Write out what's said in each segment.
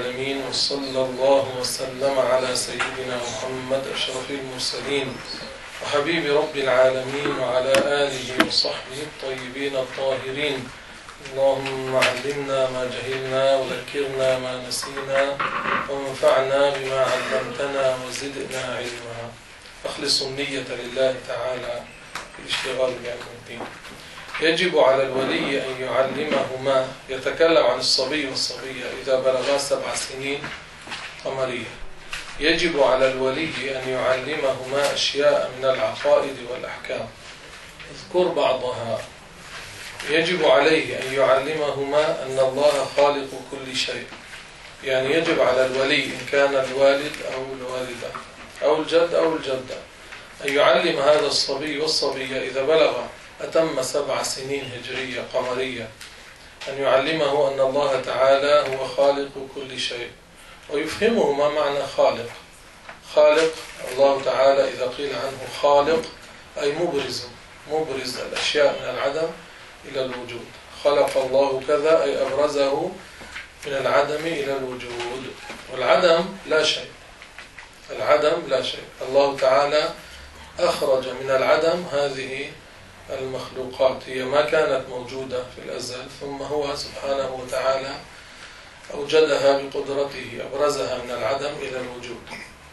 العالمين، وصلى الله وسلم على سيدنا محمد أشرف المرسلين وحبيب رب العالمين وعلى آله وصحبه الطيبين الطاهرين. اللهم علمنا ما جهلنا وذكرنا ما نسينا وانفعنا بما علمتنا وزدنا علما. أخلص النية لله تعالى في الاشتغال بعلم الدين. يجب على الولي أن يعلمهما، يتكلم عن الصبي والصبية إذا بلغا 7 سنين قمرية، يجب على الولي أن يعلمهما أشياء من العقائد والأحكام. اذكر بعضها. يجب عليه أن يعلمهما أن الله خالق كل شيء، يعني يجب على الولي إن كان الوالد أو الوالدة أو الجد أو الجدة أن يعلم هذا الصبي والصبية إذا بلغ أتم 7 سنين هجرية قمرية، أن يعلمه أن الله تعالى هو خالق كل شيء، ويفهمه ما معنى خالق. خالق الله تعالى إذا قيل عنه خالق أي مبرز الأشياء من العدم إلى الوجود. خلق الله كذا أي أبرزه من العدم إلى الوجود، والعدم لا شيء. العدم لا شيء. الله تعالى أخرج من العدم هذه المخلوقات، هي ما كانت موجودة في الأزل، ثم هو سبحانه وتعالى أوجدها بقدرته، أبرزها من العدم إلى الوجود.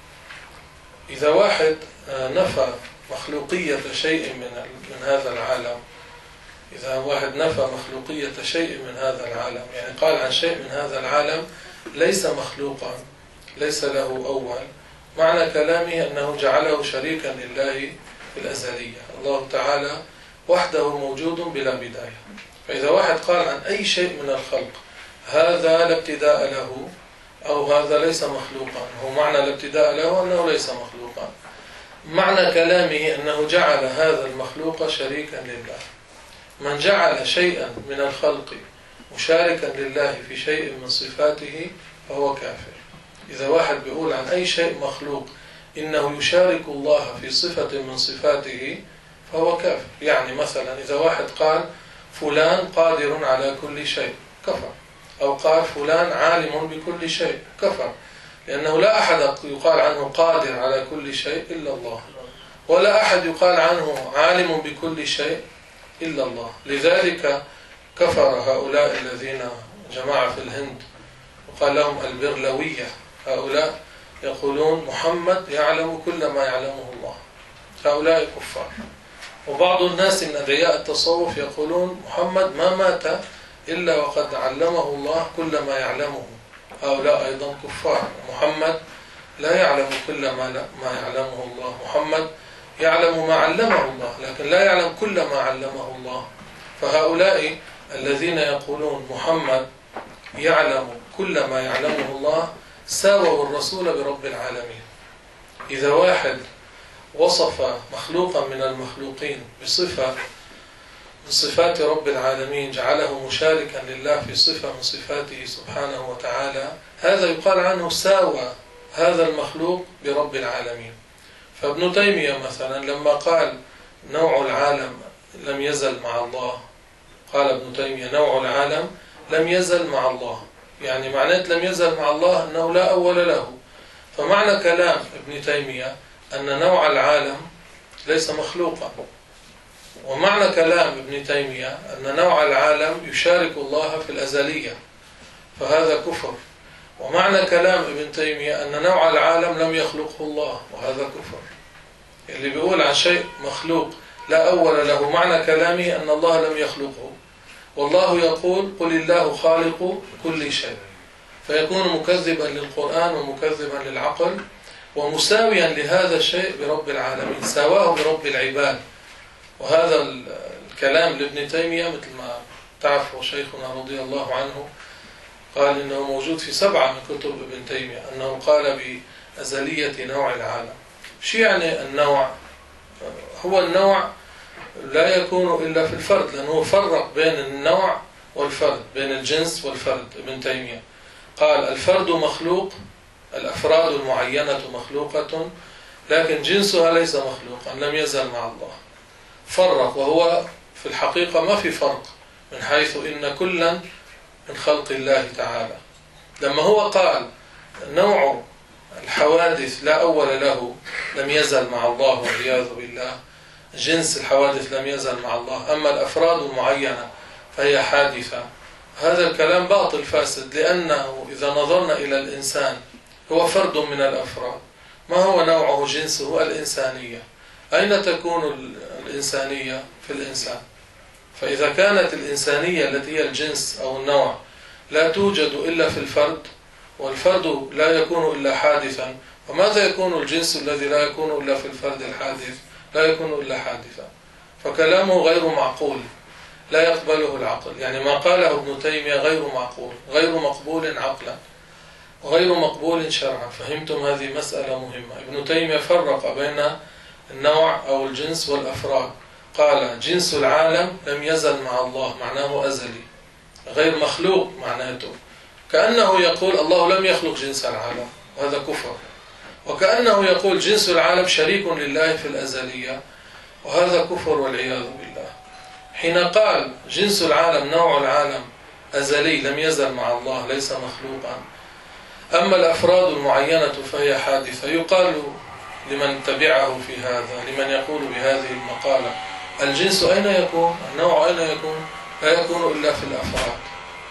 إذا واحد نفى مخلوقية شيء من هذا العالم، إذا واحد نفى مخلوقية شيء من هذا العالم، يعني قال عن شيء من هذا العالم ليس مخلوقا، ليس له أول، معنى كلامه أنه جعله شريكا لله في الأزلية. الله تعالى وحده موجود بلا بداية. فإذا واحد قال عن أي شيء من الخلق هذا لا ابتداء له أو هذا ليس مخلوقا، هو معنى الابتداء له أنه ليس مخلوقا، معنى كلامه أنه جعل هذا المخلوق شريكا لله. من جعل شيئا من الخلق مشاركا لله في شيء من صفاته فهو كافر. إذا واحد بيقول عن أي شيء مخلوق إنه يشارك الله في صفة من صفاته فهو كافر. يعني مثلا إذا واحد قال فلان قادر على كل شيء كفر، أو قال فلان عالم بكل شيء كفر، لأنه لا أحد يقال عنه قادر على كل شيء إلا الله، ولا أحد يقال عنه عالم بكل شيء إلا الله. لذلك كفر هؤلاء الذين جماعة في الهند وقال لهم البرلوية، هؤلاء يقولون محمد يعلم كل ما يعلمه الله، هؤلاء كفار. وبعض الناس من أدعياء التصوف يقولون محمد ما مات إلا وقد علمه الله كل ما يعلمه، هؤلاء أيضا كفار. محمد لا يعلم كل ما يعلمه الله، محمد يعلم ما علمه الله لكن لا يعلم كل ما علمه الله. فهؤلاء الذين يقولون محمد يعلم كل ما يعلمه الله ساووا الرسول برب العالمين. إذا واحد وصف مخلوقا من المخلوقين بصفة من صفات رب العالمين، جعله مشاركا لله في صفة من صفاته سبحانه وتعالى، هذا يقال عنه ساوى هذا المخلوق برب العالمين. فابن تيمية مثلا لما قال نوع العالم لم يزل مع الله، قال ابن تيمية نوع العالم لم يزل مع الله، يعني معناه لم يزل مع الله أنه لا أول له. فمعنى كلام ابن تيمية أن نوع العالم ليس مخلوقا، ومعنى كلام ابن تيمية أن نوع العالم يشارك الله في الأزلية، فهذا كفر. ومعنى كلام ابن تيمية أن نوع العالم لم يخلقه الله، وهذا كفر. اللي بيقول عن شيء مخلوق لا أول له معنى كلامه أن الله لم يخلقه، والله يقول قل الله خالق كل شيء، فيكون مكذبا للقرآن ومكذبا للعقل ومساويا لهذا الشيء برب العالمين، سواه برب العباد. وهذا الكلام لابن تيمية مثل ما تعرفوا شيخنا رضي الله عنه قال إنه موجود في 7 من كتب ابن تيمية، أنه قال بأزلية نوع العالم. شو يعني النوع؟ هو النوع لا يكون إلا في الفرد، لأنه فرق بين النوع والفرد، بين الجنس والفرد. ابن تيمية قال الفرد مخلوق، الأفراد المعينة مخلوقة، لكن جنسها ليس مخلوقا، لم يزل مع الله. فرق، وهو في الحقيقة ما في فرق، من حيث إن كلا من خلق الله تعالى. لما هو قال نوع الحوادث لا أول له لم يزل مع الله والعياذ بالله، جنس الحوادث لم يزل مع الله، أما الأفراد المعينة فهي حادثة، هذا الكلام باطل فاسد، لأنه إذا نظرنا إلى الإنسان هو فرد من الأفراد. ما هو نوعه جنسه؟ الإنسانية. أين تكون الإنسانية؟ في الإنسان. فإذا كانت الإنسانية التي هي الجنس أو النوع لا توجد إلا في الفرد، والفرد لا يكون إلا حادثا، وماذا يكون الجنس الذي لا يكون إلا في الفرد الحادث؟ لا يكون إلا حادثا. فكلامه غير معقول، لا يقبله العقل. يعني ما قاله ابن تيمية غير معقول، غير مقبول عقلا، وغير مقبول شرعا. فهمتم؟ هذه مسألة مهمة. ابن تيمية فرق بين النوع أو الجنس والأفراد. قال جنس العالم لم يزل مع الله، معناه أزلي، غير مخلوق معناته. كأنه يقول الله لم يخلق جنس العالم، وهذا كفر. وكأنه يقول جنس العالم شريك لله في الأزلية، وهذا كفر والعياذ بالله. حين قال جنس العالم نوع العالم أزلي لم يزل مع الله ليس مخلوقا، أما الأفراد المعينة فهي حادثة. يقال لمن تبعه في هذا، لمن يقول بهذه المقالة، الجنس أين يكون؟ النوع أين يكون؟ لا يكون إلا في الأفراد.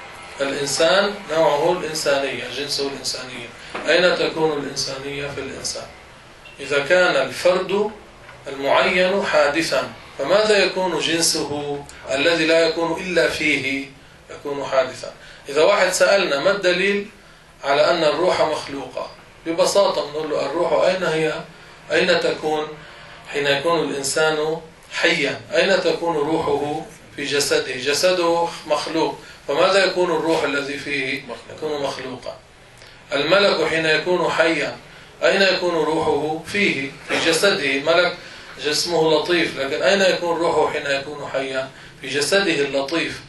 الإنسان نوعه الإنسانية، جنسه الإنسانية. أين تكون الإنسانية؟ في الإنسان. إذا كان الفرد المعين حادثا، فماذا يكون جنسه الذي لا يكون إلا فيه؟ يكون حادثا. إذا واحد سألنا ما الدليل على أن الروح مخلوقة، ببساطة نقول له الروح أين هي؟ أين تكون حين يكون الإنسان حيا؟ أين تكون روحه؟ في جسده، جسده مخلوق، فماذا يكون الروح الذي فيه؟ يكون مخلوقا. الملك حين يكون حيا أين يكون روحه؟ فيه، في جسده. الملك جسمه لطيف، لكن أين يكون روحه حين يكون حيا؟ في جسده اللطيف.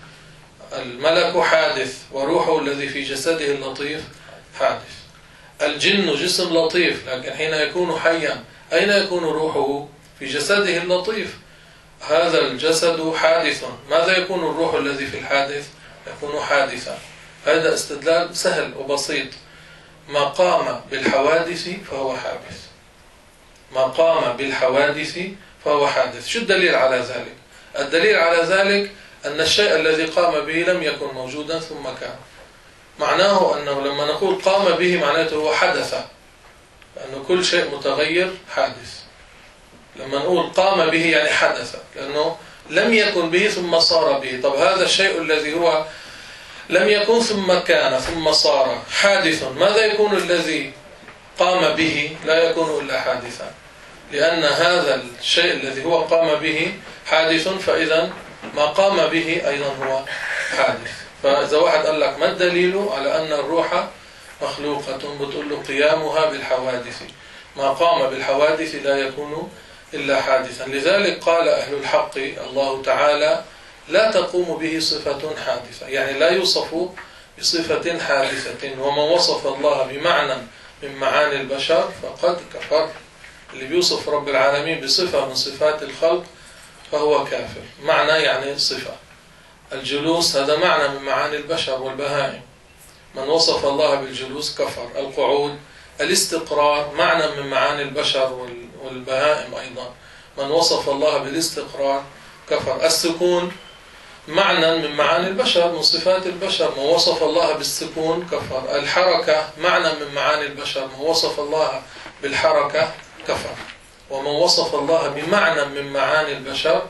الملك حادث، وروحه الذي في جسده اللطيف حادث. الجن جسم لطيف، لكن حين يكون حيا أين يكون روحه؟ في جسده اللطيف. هذا الجسد حادث، ماذا يكون الروح الذي في الحادث؟ يكون حادثا. هذا استدلال سهل وبسيط. ما قام بالحوادث فهو حادث، ما قام بالحوادث فهو حادث. شو الدليل على ذلك؟ الدليل على ذلك أن الشيء الذي قام به لم يكن موجودا ثم كان. معناه أنه لما نقول قام به معناته هو حدث، لأنه كل شيء متغير حادث. لما نقول قام به يعني حدث، لأنه لم يكن به ثم صار به. طب هذا الشيء الذي هو لم يكن ثم كان ثم صار حادث، ماذا يكون الذي قام به؟ لا يكون إلا حادثا، لأن هذا الشيء الذي هو قام به حادث، فإذا ما قام به أيضا هو حادث. فإذا واحد قال لك ما الدليل على أن الروح مخلوقة؟ بتقول له قيامها بالحوادث، ما قام بالحوادث لا يكون إلا حادثا. لذلك قال أهل الحق الله تعالى لا تقوم به صفة حادثة، يعني لا يوصف بصفة حادثة. ومن وصف الله بمعنى من معاني البشر فقد كفر. اللي بيوصف رب العالمين بصفة من صفات الخلق فهو كافر. معنى يعني صفة. الجلوس هذا معنى من معاني البشر والبهائم، من وصف الله بالجلوس كفر. القعود، الاستقرار معنى من معاني البشر والبهائم أيضا، من وصف الله بالاستقرار كفر. السكون معنى من معاني البشر، من صفات البشر، من وصف الله بالسكون كفر. الحركة معنى من معاني البشر، من وصف الله بالحركة كفر. ومن وصف الله بمعنى من معاني البشر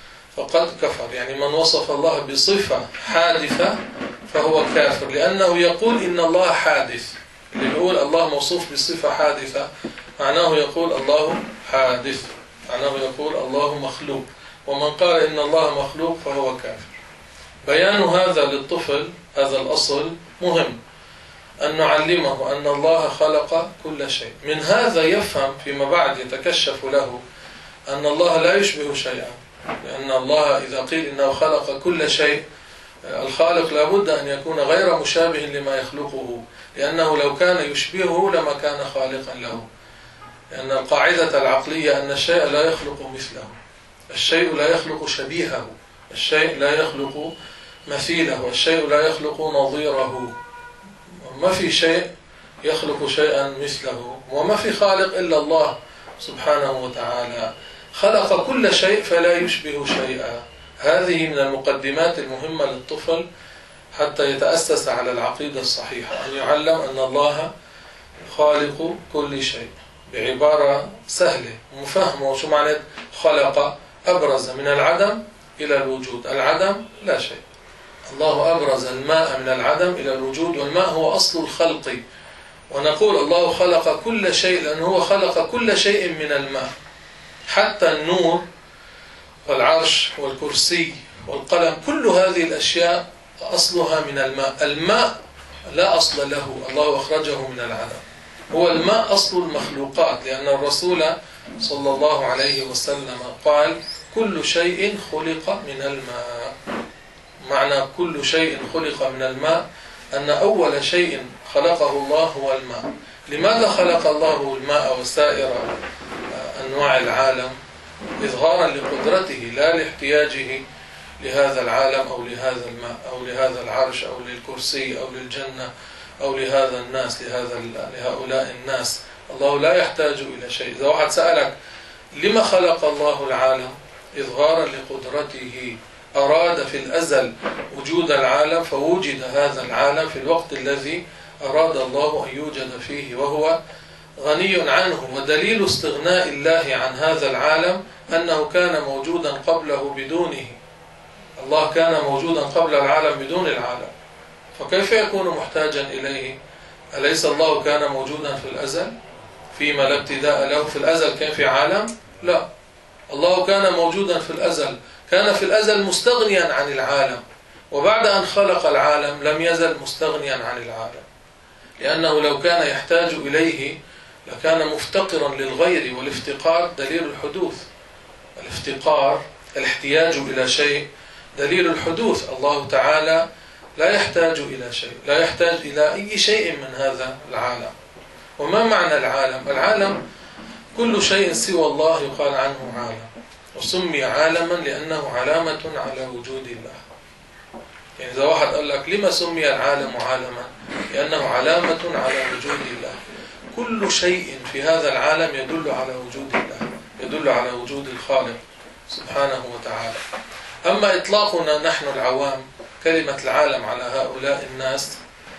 فقد كفر، يعني من وصف الله بصفة حادثة فهو كافر، لأنه يقول إن الله حادث. اللي يقول الله موصوف بصفة حادثة معناه يقول الله حادث، معناه يقول الله مخلوق. ومن قال إن الله مخلوق فهو كافر. بيان هذا للطفل، هذا الأصل مهم، أن نعلمه أن الله خلق كل شيء. من هذا يفهم فيما بعد يتكشف له أن الله لا يشبه شيئا، لأن الله إذا قيل إنه خلق كل شيء، الخالق لابد أن يكون غير مشابه لما يخلقه، لأنه لو كان يشبهه لما كان خالقا له. لأن القاعدة العقلية أن الشيء لا يخلق مثله، الشيء لا يخلق شبيهه، الشيء لا يخلق مثيله، الشيء لا يخلق نظيره. ما في شيء يخلق شيئا مثله، وما في خالق إلا الله سبحانه وتعالى. خلق كل شيء فلا يشبه شيئا. هذه من المقدمات المهمة للطفل حتى يتأسس على العقيدة الصحيحة، أن يعلم أن الله خالق كل شيء بعبارة سهلة ومفهمة. وشو معنى خلق؟ أبرز من العدم إلى الوجود. العدم لا شيء. الله أبرز الماء من العدم إلى الوجود، والماء هو أصل الخلق. ونقول الله خلق كل شيء لأنه هو خلق كل شيء من الماء، حتى النور والعرش والكرسي والقلم، كل هذه الأشياء أصلها من الماء. الماء لا أصل له، الله أخرجه من العدم. هو الماء أصل المخلوقات، لأن الرسول صلى الله عليه وسلم قال كل شيء خلق من الماء. معنى كل شيء خلق من الماء أن أول شيء خلقه الله هو الماء. لماذا خلق الله الماء وسائر أنواع العالم؟ إظهارا لقدرته لا لاحتياجه لهذا العالم أو لهذا الماء أو لهذا العرش أو للكرسي أو للجنة أو لهذا الناس لهؤلاء الناس. الله لا يحتاج إلى شيء. إذا واحد سألك لما خلق الله العالم؟ إظهارا لقدرته. أراد في الأزل وجود العالم فوجد هذا العالم في الوقت الذي أراد الله أن يوجد فيه، وهو غني عنه. ودليل استغناء الله عن هذا العالم أنه كان موجودا قبله بدونه. الله كان موجودا قبل العالم بدون العالم، فكيف يكون محتاجا إليه؟ أليس الله كان موجودا في الأزل فيما لا ابتداء له؟ في الأزل كان في عالم؟ لا، الله كان موجودا في الأزل، كان في الأزل مستغنيا عن العالم، وبعد أن خلق العالم لم يزل مستغنيا عن العالم، لأنه لو كان يحتاج إليه لكان مفتقرا للغير، والافتقار دليل الحدوث. الافتقار، الاحتياج إلى شيء دليل الحدوث. الله تعالى لا يحتاج إلى شيء، لا يحتاج إلى أي شيء من هذا العالم. وما معنى العالم؟ العالم كل شيء سوى الله يقال عنه عالم، وسمي عالما لأنه علامة على وجود الله. يعني إذا واحد قال لك لما سمي العالم عالما؟ لأنه علامة على وجود الله. كل شيء في هذا العالم يدل على وجود الله، يدل على وجود الخالق سبحانه وتعالى. أما إطلاقنا نحن العوام كلمة العالم على هؤلاء الناس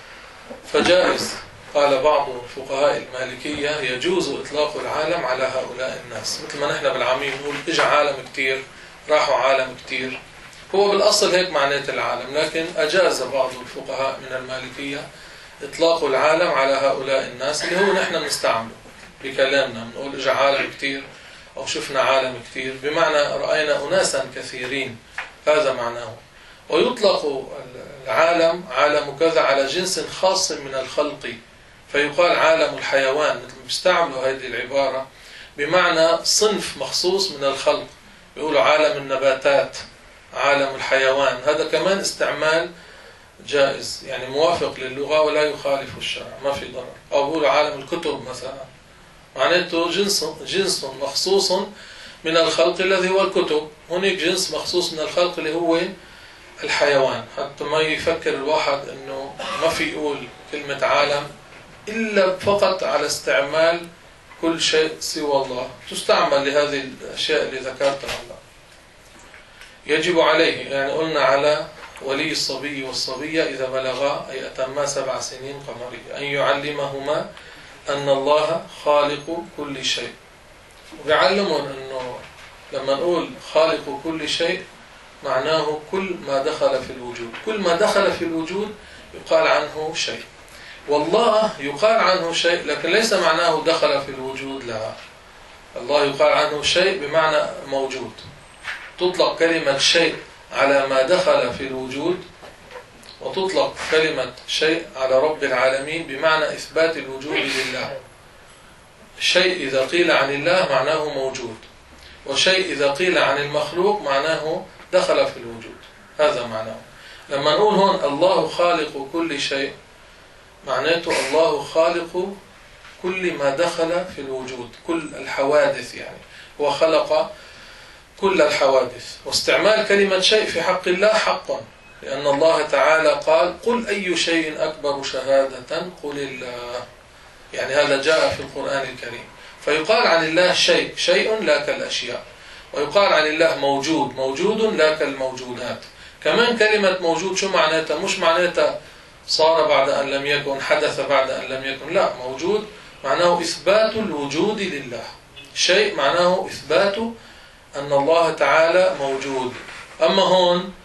فجائز. قال بعض فقهاء المالكية يجوز إطلاق العالم على هؤلاء الناس، مثل ما نحن بالعامية نقول إجا عالم كتير، راحوا عالم كتير. هو بالأصل هيك معنات العالم، لكن أجاز بعض الفقهاء من المالكية إطلاق العالم على هؤلاء الناس اللي هو نحن نستعمله بكلامنا، نقول إجا عالم كتير أو شفنا عالم كتير، بمعنى رأينا أناسا كثيرين، هذا معناه. ويطلق العالم عالم كذا على جنس خاص من الخلق، فيقال عالم الحيوان، مثل ما بيستعملوا هذه العبارة بمعنى صنف مخصوص من الخلق. بيقولوا عالم النباتات، عالم الحيوان، هذا كمان استعمال جائز، يعني موافق للغة ولا يخالف الشرع، ما في ضرر. أو بيقولوا عالم الكتب مثلا، معناته جنس مخصوص من الخلق الذي هو الكتب. هناك جنس مخصوص من الخلق اللي هو الحيوان، حتى ما يفكر الواحد انه ما في يقول كلمة عالم إلا فقط على استعمال كل شيء سوى الله، تستعمل لهذه الأشياء اللي ذكرتها الله. يجب عليه، يعني قلنا على ولي الصبي والصبية إذا بلغا أي أتما 7 سنين قمرية أن يعلمهما أن الله خالق كل شيء. وبيعلمهم أنه لما نقول خالق كل شيء معناه كل ما دخل في الوجود، كل ما دخل في الوجود يقال عنه شيء. والله يقال عنه شيء لكن ليس معناه دخل في الوجود، لا، الله يقال عنه شيء بمعنى موجود. تطلق كلمة شيء على ما دخل في الوجود، وتطلق كلمة شيء على رب العالمين بمعنى إثبات الوجود لله. شيء إذا قيل عن الله معناه موجود، وشيء إذا قيل عن المخلوق معناه دخل في الوجود، هذا معناه. لما نقول هون الله خالق كل شيء معناته الله خالق كل ما دخل في الوجود، كل الحوادث، يعني وخلق كل الحوادث. واستعمال كلمة شيء في حق الله حقا، لأن الله تعالى قال قل أي شيء أكبر شهادة قل الله. يعني هذا جاء في القرآن الكريم. فيقال عن الله شيء، شيء لا كالأشياء، ويقال عن الله موجود، موجود لا كالموجودات. كمان كلمة موجود شو معناتها؟ مش معناتها صار بعد أن لم يكن، حدث بعد أن لم يكن، لا، موجود معناه إثبات الوجود لله. شيء معناه إثبات أن الله تعالى موجود. أما هون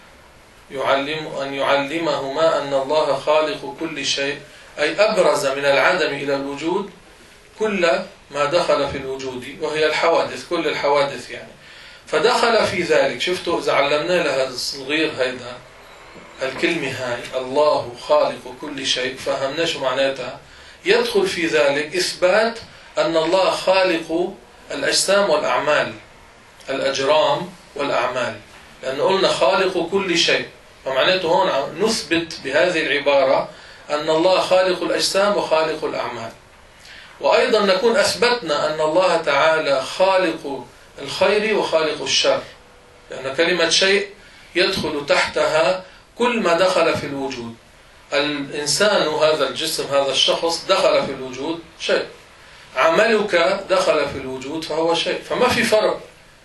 أن يعلمهما أن الله خالق كل شيء، أي أبرز من العدم إلى الوجود كل ما دخل في الوجود، وهي الحوادث، كل الحوادث يعني. فدخل في ذلك، شفتوا إذا علمنا لهذا الصغير هيدا الكلمة هاي الله خالق كل شيء، فهمنا شو معناتها. يدخل في ذلك إثبات أن الله خالق الأجسام والأعمال، الأجرام والأعمال، لأن قلنا خالق كل شيء، فمعناته هون نثبت بهذه العبارة أن الله خالق الأجسام وخالق الأعمال. وأيضا نكون أثبتنا أن الله تعالى خالق الخير وخالق الشر، لأن كلمة شيء يدخل تحتها كل ما دخل في الوجود. الإنسان هذا الجسم، هذا الشخص دخل في الوجود شيء، عملك دخل في الوجود فهو شيء. فما في فرق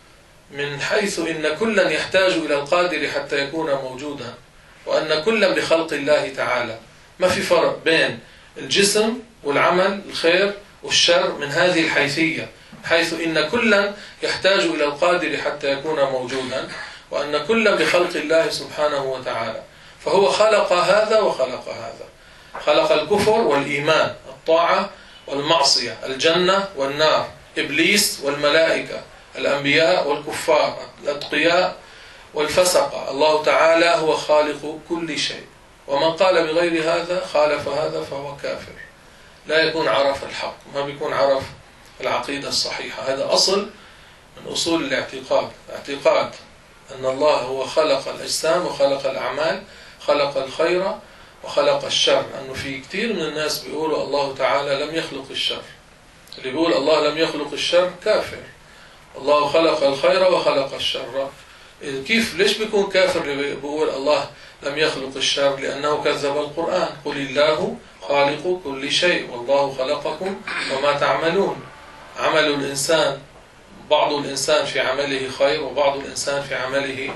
من حيث إن كلا يحتاج إلى القادر حتى يكون موجودا، وأن كلا بخلق الله تعالى. ما في فرق بين الجسم والعمل، الخير والشر، من هذه الحيثية، حيث إن كلا يحتاج إلى القادر حتى يكون موجودا، وأن كلا بخلق الله سبحانه وتعالى. فهو خلق هذا وخلق هذا، خلق الكفر والإيمان، الطاعة والمعصية، الجنة والنار، إبليس والملائكة، الأنبياء والكفار، الأتقياء والفسقة. الله تعالى هو خالق كل شيء، ومن قال بغير هذا خالف هذا فهو كافر، لا يكون عرف الحق، ما بيكون عرف العقيدة الصحيحة. هذا أصل من أصول الاعتقاد، اعتقاد أن الله هو خلق الأجسام وخلق الأعمال، خلق الخير وخلق الشر. أنه في كثير من الناس بيقولوا الله تعالى لم يخلق الشر. اللي بيقول الله لم يخلق الشر كافر. الله خلق الخير وخلق الشر. كيف؟ ليش بيكون كافر اللي بيقول الله لم يخلق الشر؟ لأنه كذب القرآن. قل الله خالق كل شيء والله خلقكم وما تعملون. عمل الإنسان، بعض الإنسان في عمله خير وبعض الإنسان في عمله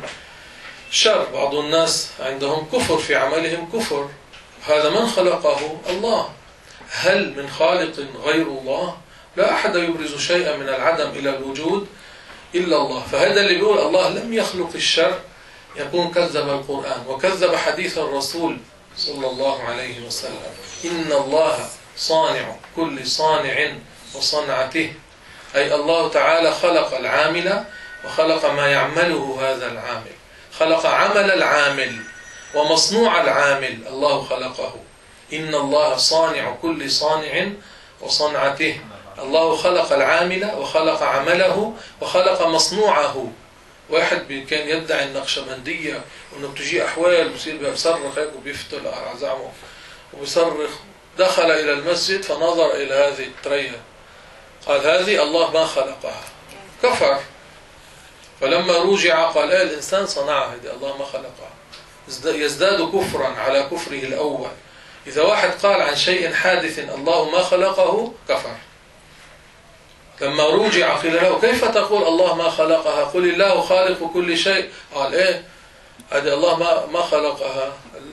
شر. بعض الناس عندهم كفر في عملهم كفر. هذا من خلقه؟ الله. هل من خالق غير الله؟ لا أحد يبرز شيئا من العدم إلى الوجود إلا الله. فهذا اللي بيقول الله لم يخلق الشر يكون كذب القرآن وكذب حديث الرسول صلى الله عليه وسلم. إن الله صانع كل صانع وصنعته، أي الله تعالى خلق العامل وخلق ما يعمله هذا العامل، خلق عمل العامل ومصنوع العامل، الله خلقه. إن الله صانع كل صانع وصنعته. الله خلق العامل وخلق عمله وخلق مصنوعه. واحد كان يدعي النقشبندية وانه بتجي احوال بصير بيصرخ هيك وبيفتل على زعمه وبيصرخ. دخل الى المسجد فنظر الى هذه الترية، قال هذه الله ما خلقها، كفر. فلما رجع قال الانسان صنعها، هذه الله ما خلقها. يزداد كفرا على كفره الاول. اذا واحد قال عن شيء حادث الله ما خلقه كفر. لما رجع قيل له كيف تقول الله ما خلقها؟ قل الله خالق كل شيء. قال هذه الله ما خلقها،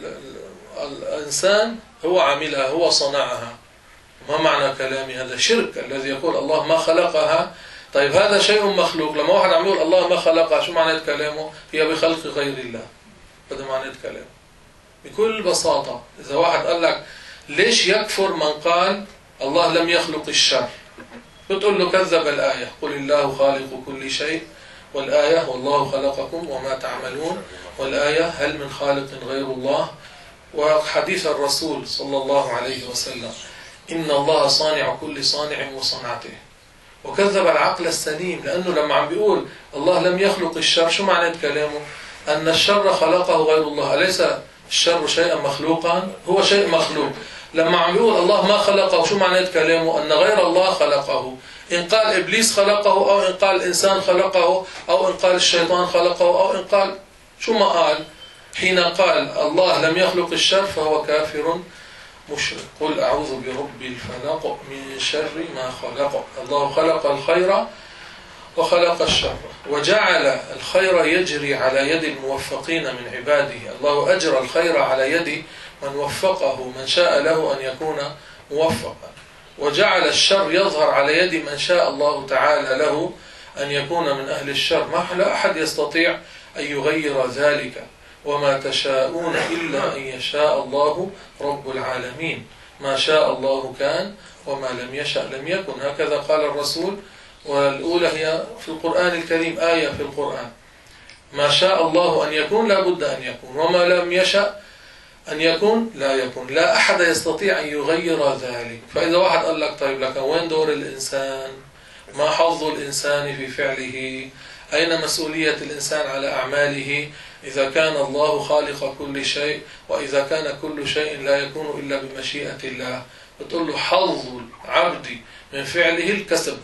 الإنسان هو عملها، هو صنعها. ما معنى كلامي؟ هذا شرك الذي يقول الله ما خلقها. طيب هذا شيء مخلوق، لما واحد عم يقول الله ما خلقها شو معنى كلامه؟ هي بخلق غير الله. هذا معنى كلامه بكل بساطة. إذا واحد قال لك ليش يكفر من قال الله لم يخلق الشر، بتقول له كذب الآية، قل الله خالق كل شيء، والآية والله خلقكم وما تعملون، والآية هل من خالق غير الله، وحديث الرسول صلى الله عليه وسلم إن الله صانع كل صانع وصنعته. وكذب العقل السليم، لأنه لما عم بيقول الله لم يخلق الشر شو معنى كلامه؟ أن الشر خلقه غير الله. أليس الشر شيئا مخلوقا؟ هو شيء مخلوق. لما عم يقول الله ما خلقه شو معنى كلامه؟ أن غير الله خلقه. إن قال إبليس خلقه، أو إن قال الإنسان خلقه، أو إن قال الشيطان خلقه، أو إن قال شو ما قال، حين قال الله لم يخلق الشر فهو كافر مشرك. قل أعوذ برب الفلق من شر ما خلق. الله خلق الخير وخلق الشر، وجعل الخير يجري على يد الموفقين من عباده. الله أجرى الخير على يد من وفقه، من شاء له أن يكون موفقا، وجعل الشر يظهر على يد من شاء الله تعالى له أن يكون من أهل الشر. ما لا أحد يستطيع أن يغير ذلك، وما تشاءون إلا أن يشاء الله رب العالمين. ما شاء الله كان وما لم يشأ لم يكن، هكذا قال الرسول. والأولى هي في القرآن الكريم، آية في القرآن: ما شاء الله أن يكون لا بد أن يكون، وما لم يشأ أن يكون لا يكون. لا أحد يستطيع أن يغير ذلك. فإذا واحد قال لك طيب لك وين دور الإنسان؟ ما حظ الإنسان في فعله؟ أين مسؤولية الإنسان على أعماله إذا كان الله خالق كل شيء، وإذا كان كل شيء لا يكون إلا بمشيئة الله؟ بتقول له حظ العبد من فعله الكسب.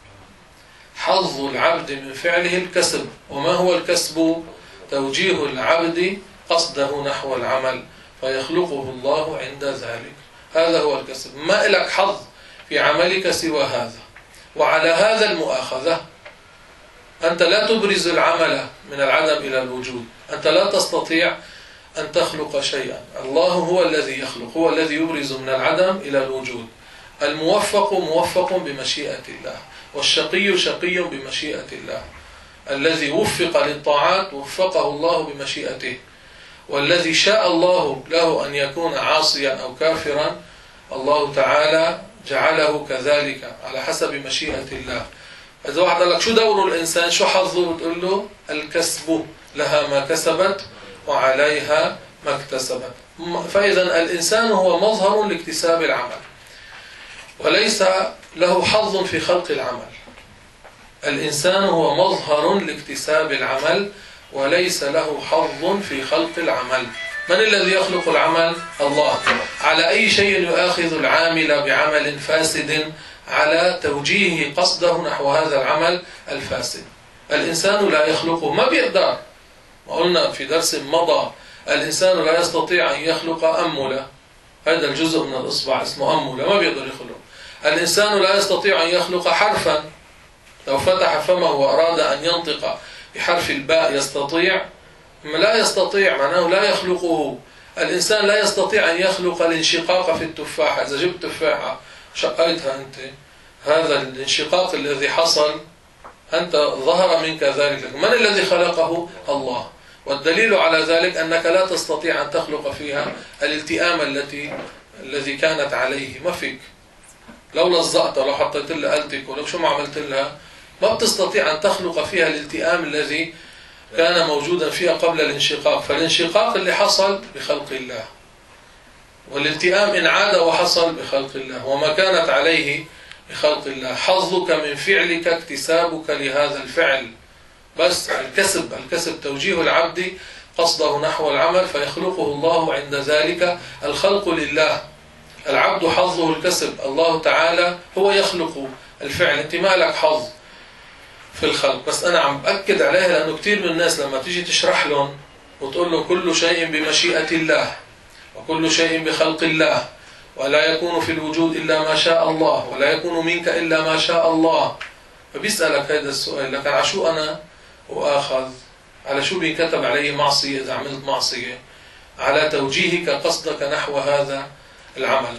حظ العبد من فعله الكسب. وما هو الكسب؟ توجيه العبد قصده نحو العمل فيخلقه الله عند ذلك. هذا هو الكسب. ما لك حظ في عملك سوى هذا. وعلى هذا المؤاخذة. أنت لا تبرز العمل من العدم إلى الوجود. أنت لا تستطيع أن تخلق شيئا. الله هو الذي يخلق، هو الذي يبرز من العدم إلى الوجود. الموفق موفق بمشيئة الله، والشقي شقي بمشيئة الله. الذي وفق للطاعات وفقه الله بمشيئته، والذي شاء الله له أن يكون عاصيا أو كافرا الله تعالى جعله كذلك على حسب مشيئة الله. إذا واحد قال لك شو دور الإنسان، شو حظه؟ بتقول له الكسب، لها ما كسبت وعليها ما اكتسبت. فإذا الإنسان هو مظهر لاكتساب العمل، وليس له حظ في خلق العمل. الإنسان هو مظهر لاكتساب العمل وليس له حظ في خلق العمل. من الذي يخلق العمل؟ الله. على أي شيء يؤاخذ العامل بعمل فاسد؟ على توجيه قصده نحو هذا العمل الفاسد. الإنسان لا يخلقه، ما بيقدر. ما قلنا في درس مضى الإنسان لا يستطيع أن يخلق أمولة. هذا الجزء من الإصبع اسمه أمولة، ما بيقدر يخلق. الإنسان لا يستطيع أن يخلق حرفا. لو فتح فمه وأراد أن ينطق بحرف الباء يستطيع؟ لا يستطيع، معناه لا يخلقه. الإنسان لا يستطيع أن يخلق الانشقاق في التفاحة. إذا جبت تفاحة شقيتها أنت، هذا الانشقاق الذي حصل أنت ظهر منك ذلك. من الذي خلقه؟ الله. والدليل على ذلك أنك لا تستطيع أن تخلق فيها الالتئام الذي كانت عليه. ما فيك. لو لزقت، لو حطيت لها ألتك، ولو شو ما عملت لها، ما بتستطيع أن تخلق فيها الالتئام الذي كان موجودا فيها قبل الانشقاق. فالانشقاق اللي حصل بخلق الله، والالتئام إن عاد وحصل بخلق الله، وما كانت عليه بخلق الله. حظك من فعلك اكتسابك لهذا الفعل. بس الكسب توجيه العبد قصده نحو العمل فيخلقه الله عند ذلك. الخلق لله، العبد حظه الكسب. الله تعالى هو يخلق الفعل. انت ما لك حظ في الخلق. بس أنا عم بأكد عليها لأنه كثير من الناس لما تيجي تشرح لهم وتقول لهم كل شيء بمشيئة الله وكل شيء بخلق الله، ولا يكون في الوجود إلا ما شاء الله، ولا يكون منك إلا ما شاء الله، فبيسألك هذا السؤال: لكن على شو أنا وآخذ؟ على شو بينكتب علي معصية إذا عملت معصية؟ على توجيهك قصدك نحو هذا العمل.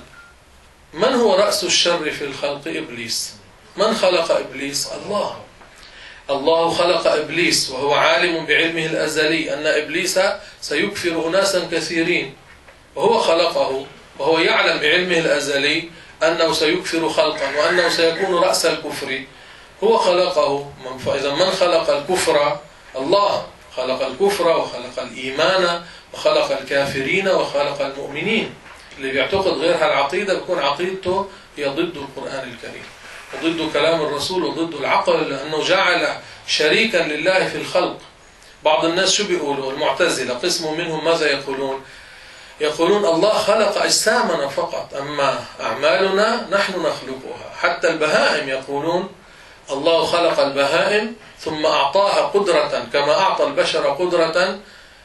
من هو رأس الشر في الخلق؟ إبليس. من خلق إبليس؟ الله. الله خلق إبليس وهو عالم بعلمه الأزلي أن إبليس سيكفر أناسا كثيرين، وهو خلقه وهو يعلم بعلمه الأزلي أنه سيكفر خلقا وأنه سيكون رأس الكفر. هو خلقه. فإذا من خلق الكفر؟ الله. خلق الكفر وخلق الإيمان وخلق الكافرين وخلق المؤمنين. اللي بيعتقد غير هالعقيدة بيكون عقيدته هي ضد القرآن الكريم وضد كلام الرسول وضد العقل، لأنه جعل شريكا لله في الخلق. بعض الناس شو بيقولوا؟ المعتزلة قسم منهم ماذا يقولون؟ يقولون الله خلق أجسامنا فقط، أما أعمالنا نحن نخلقها. حتى البهائم يقولون الله خلق البهائم ثم أعطاها قدرة كما أعطى البشر قدرة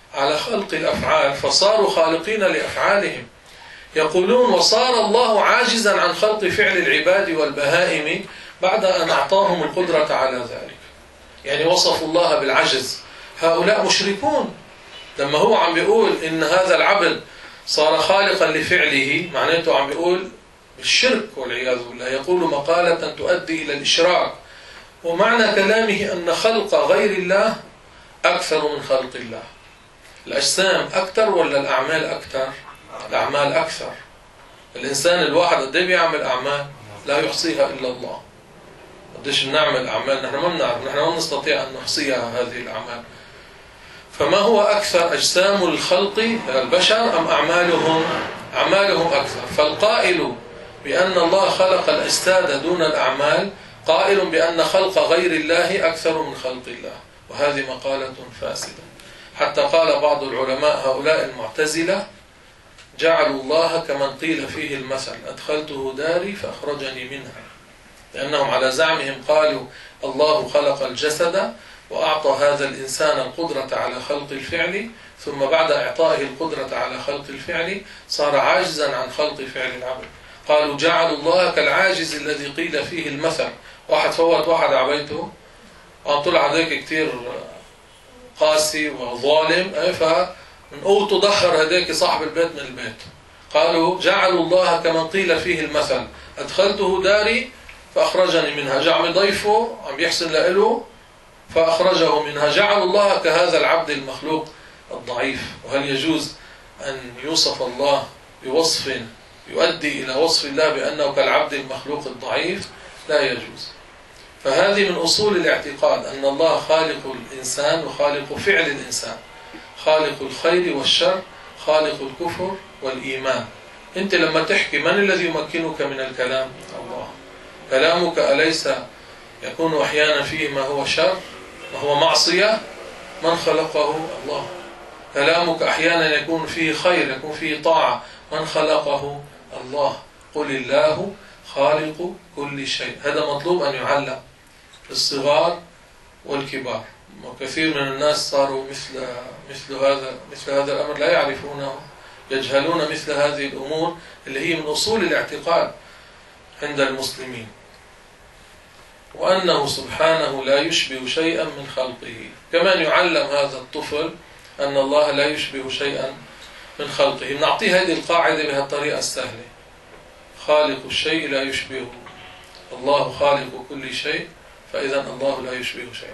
على خلق الأفعال فصاروا خالقين لأفعالهم. يقولون وصار الله عاجزا عن خلق فعل العباد والبهائم بعد أن أعطاهم القدرة على ذلك. يعني وصفوا الله بالعجز. هؤلاء مشركون. لما هو عم بيقول إن هذا العبد صار خالقا لفعله، معناته عم بيقول الشرك والعياذ بالله، يقول مقالة تؤدي إلى الإشراك. ومعنى كلامه أن خلق غير الله أكثر من خلق الله. الأجسام أكثر ولا الأعمال أكثر؟ الأعمال أكثر. الإنسان الواحد قد بيعمل أعمال لا يحصيها إلا الله. قديش بنعمل أعمال نحن ما بنعرف، نحن ما نستطيع أن نحصيها هذه الأعمال. فما هو أكثر، أجسام الخلق البشر أم أعمالهم أكثر؟ فالقائل بأن الله خلق الأجساد دون الأعمال قائل بأن خلق غير الله أكثر من خلق الله، وهذه مقالة فاسدة. حتى قال بعض العلماء هؤلاء المعتزلة جعلوا الله كمن قيل فيه المثل أدخلته داري فأخرجني منها، لأنهم على زعمهم قالوا الله خلق الجسد وأعطى هذا الإنسان القدرة على خلق الفعل، ثم بعد إعطائه القدرة على خلق الفعل صار عاجزا عن خلق فعل العبد. قالوا جعلوا الله كالعاجز الذي قيل فيه المثل. واحد فوت واحد عبيته طلع هذاك كتير قاسي وظالم، فمن قوته ضخر هذاك صاحب البيت من البيت. قالوا جعلوا الله كمن قيل فيه المثل أدخلته داري فأخرجني منها. جعل ضيفه عم يحسن له فأخرجه منها. جعلوا الله كهذا العبد المخلوق الضعيف. وهل يجوز أن يوصف الله بوصف يؤدي إلى وصف الله بأنه كالعبد المخلوق الضعيف؟ لا يجوز. فهذه من أصول الاعتقاد أن الله خالق الإنسان وخالق فعل الإنسان، خالق الخير والشر، خالق الكفر والإيمان. أنت لما تحكي من الذي يمكنك من الكلام؟ الله. كلامك أليس يكون أحيانا فيه ما هو شر، ما هو معصية؟ من خلقه؟ الله. كلامك أحيانا يكون فيه خير، يكون فيه طاعة، من خلقه؟ الله. قل الله خالق كل شيء. هذا مطلوب أن يعلم الصغار والكبار. وكثير من الناس صاروا مثل هذا الأمر لا يعرفونه، يجهلون مثل هذه الأمور اللي هي من أصول الاعتقاد عند المسلمين. وأنه سبحانه لا يشبه شيئا من خلقه. كمان يعلم هذا الطفل أن الله لا يشبه شيئا من خلقه. نعطيه هذه القاعدة بهالطريقة السهلة: خالق الشيء لا يشبهه. الله خالق كل شيء، فإذا الله لا يشبه شيئا.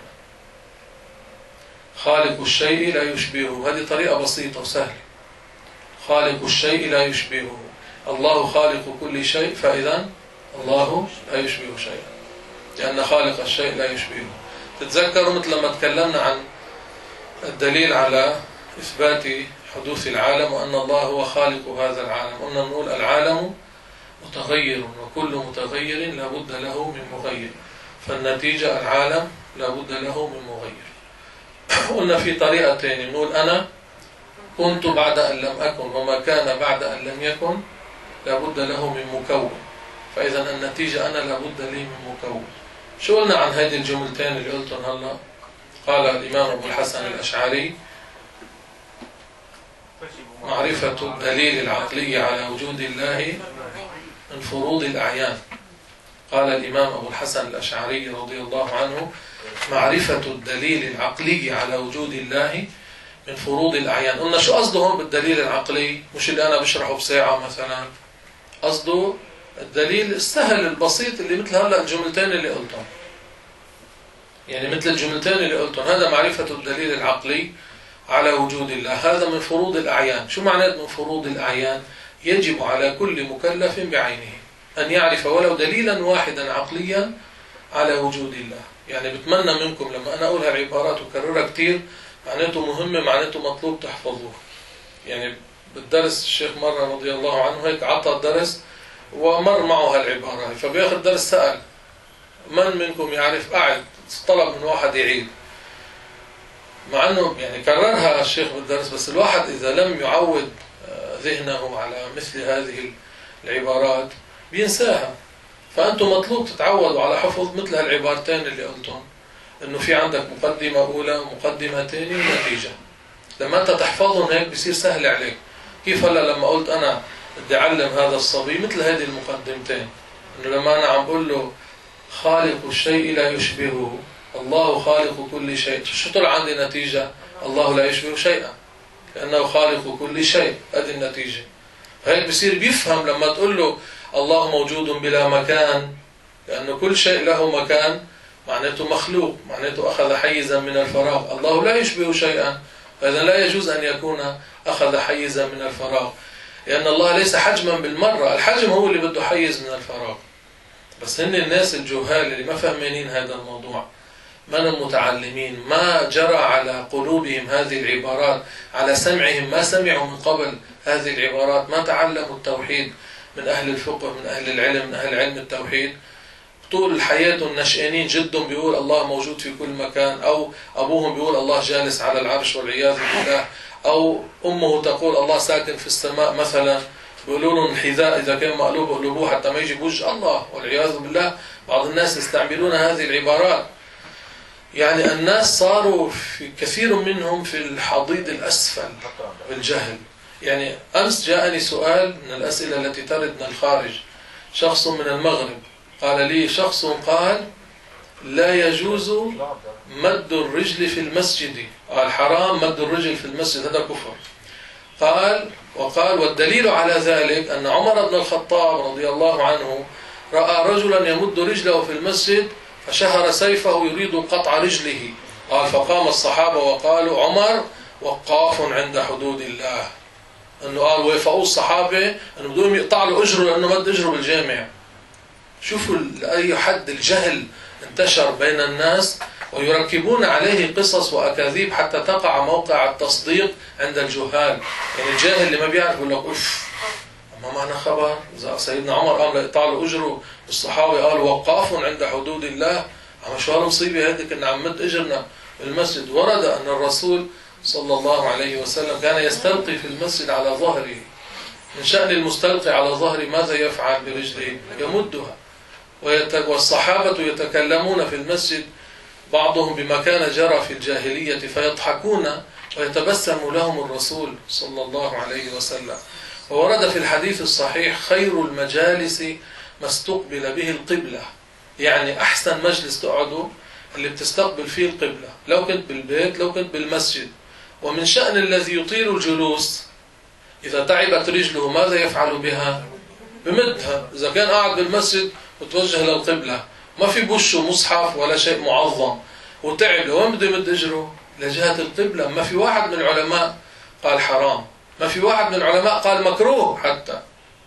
خالق الشيء لا يشبهه، هذه طريقة بسيطة وسهلة. خالق الشيء لا يشبهه، الله خالق كل شيء، فإذا الله لا يشبه شيئا، لأن خالق الشيء لا يشبهه. تتذكروا مثل لما تكلمنا عن الدليل على إثبات حدوث العالم وأن الله هو خالق هذا العالم، قلنا نقول العالم متغير وكل متغير لا بد له من مغير، فالنتيجة العالم لا بد له من مغير. قلنا في طريقة تانية نقول أنا كنت بعد أن لم أكن، وما كان بعد أن لم يكن لا بد له من مكون، فإذا النتيجة أنا لا بد لي من مكون. شو قلنا عن هذه الجملتين اللي قلتهم هلا؟ قال الإمام أبو الحسن الأشعري: معرفة الدليل العقلي على وجود الله من فروض الأعيان. قال الإمام أبو الحسن الأشعري رضي الله عنه: معرفة الدليل العقلي على وجود الله من فروض الأعيان. قلنا شو قصده هون بالدليل العقلي؟ مش اللي أنا بشرحه بساعة مثلا، قصده الدليل السهل البسيط اللي مثل هلا الجملتين اللي قلتهم، يعني مثل الجملتين اللي قلتهم، هذا معرفة الدليل العقلي على وجود الله. هذا من فروض الأعيان. شو معناه من فروض الأعيان؟ يجب على كل مكلف بعينه أن يعرف ولو دليلا واحدا عقليا على وجود الله. يعني بتمنى منكم لما أنا أقول هالعبارات وكررها كتير، معناته مهمة، معناته مطلوب تحفظوها. يعني بالدرس الشيخ مرة رضي الله عنه هيك عطى الدرس ومر معه هالعبارة، فبياخذ درس سأل من منكم يعرف، قاعد طلب من واحد يعيد، مع أنه يعني كررها الشيخ بالدرس، بس الواحد إذا لم يعود ذهنه على مثل هذه العبارات بينساها. فأنتم مطلوب تتعودوا على حفظ مثل هالعبارتين اللي قلتهم، إنه في عندك مقدمة أولى ومقدمة ثانية ونتيجة. لما أنت تحفظهم هيك بيصير سهل عليك. كيف هلا لما قلت أنا بدي أعلم هذا الصبي مثل هذه المقدمتين، إنه لما أنا عم بقول له خالق الشيء لا يشبهه، الله خالق كل شيء، شو طلع عندي نتيجة؟ الله لا يشبه شيئا لأنه خالق كل شيء، هذه النتيجة. هيك بصير بيفهم لما تقول له الله موجود بلا مكان، لأنه كل شيء له مكان معناته مخلوق، معناته أخذ حيزا من الفراغ. الله لا يشبه شيئا، إذا لا يجوز أن يكون أخذ حيزا من الفراغ، لأن الله ليس حجما بالمرة، الحجم هو اللي بده حيز من الفراغ. بس هن الناس الجهال اللي ما فهمانين هذا الموضوع، من المتعلمين، ما جرى على قلوبهم هذه العبارات، على سمعهم ما سمعوا من قبل هذه العبارات، ما تعلموا التوحيد من أهل الفقه، من أهل العلم، من أهل علم التوحيد. طول حياتهم نشئانين، جدهم بيقول الله موجود في كل مكان، أو أبوهم بيقول الله جالس على العرش والعياذ بالله، أو أمه تقول الله ساكن في السماء مثلا. بيقولوا لهم الحذاء إذا كان مقلوب قلوبوه حتى ما يجي بوجه الله والعياذ بالله. بعض الناس يستعملون هذه العبارات. يعني الناس صاروا في كثير منهم في الحضيض الأسفل بالجهل. يعني أمس جاءني سؤال من الأسئلة التي ترد من الخارج، شخص من المغرب قال لي، شخص قال لا يجوز مد الرجل في المسجد، قال حرام مد الرجل في المسجد، هذا كفر. وقال والدليل على ذلك أن عمر بن الخطاب رضي الله عنه رأى رجلا يمد رجله في المسجد فشهر سيفه يريد قطع رجله، قال فقام الصحابة وقالوا عمر وقاف عند حدود الله. أنه قال ويفقوا الصحابة أنه بدهم يقطع له أجره لأنه مد أجره بالجامع. شوفوا لأي حد الجهل انتشر بين الناس، ويركبون عليه قصص وأكاذيب حتى تقع موقع التصديق عند الجهال. يعني الجاهل اللي ما بيعرف يقول لك أف، ما معنا خبر إذا سيدنا عمر قام ليقطع له أجره، الصحابة قالوا وقاف عند حدود الله، عم شو هالمصيبة هذه كنا عم مد أجرنا بالمسجد. ورد أن الرسول صلى الله عليه وسلم كان يستلقي في المسجد على ظهره. من شأن المستلقي على ظهره ماذا يفعل برجله؟ يمدها. والصحابة يتكلمون في المسجد بعضهم بما كان جرى في الجاهلية فيضحكون ويتبسم لهم الرسول صلى الله عليه وسلم. وورد في الحديث الصحيح خير المجالس ما استقبل به القبلة، يعني أحسن مجلس تقعده اللي بتستقبل فيه القبلة، لو كنت بالبيت لو كنت بالمسجد. ومن شأن الذي يطيل الجلوس إذا تعبت رجله ماذا يفعل بها؟ بمدها. إذا كان قاعد بالمسجد وتوجه للقبلة ما في بوشه مصحف ولا شيء معظم وتعب، وين بده يمد اجره؟ لجهة القبلة. ما في واحد من العلماء قال حرام، ما في واحد من العلماء قال مكروه، حتى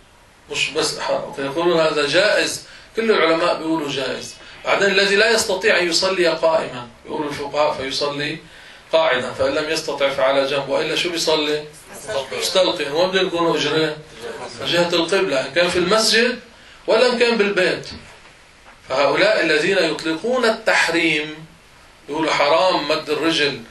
مش بس حرام، يقولون هذا جائز. كل العلماء بيقولوا جائز. بعدين الذي لا يستطيع أن يصلي قائما يقول الفقهاء فيصلي قاعدا، فإن لم يستطع فعلى جنب، وإلا شو بيصلي؟ مستلقي. وين بدهم يكونوا اجرين؟ جهة القبلة، إن كان في المسجد ولا إن كان بالبيت. فهؤلاء الذين يطلقون التحريم يقولوا حرام مد الرجل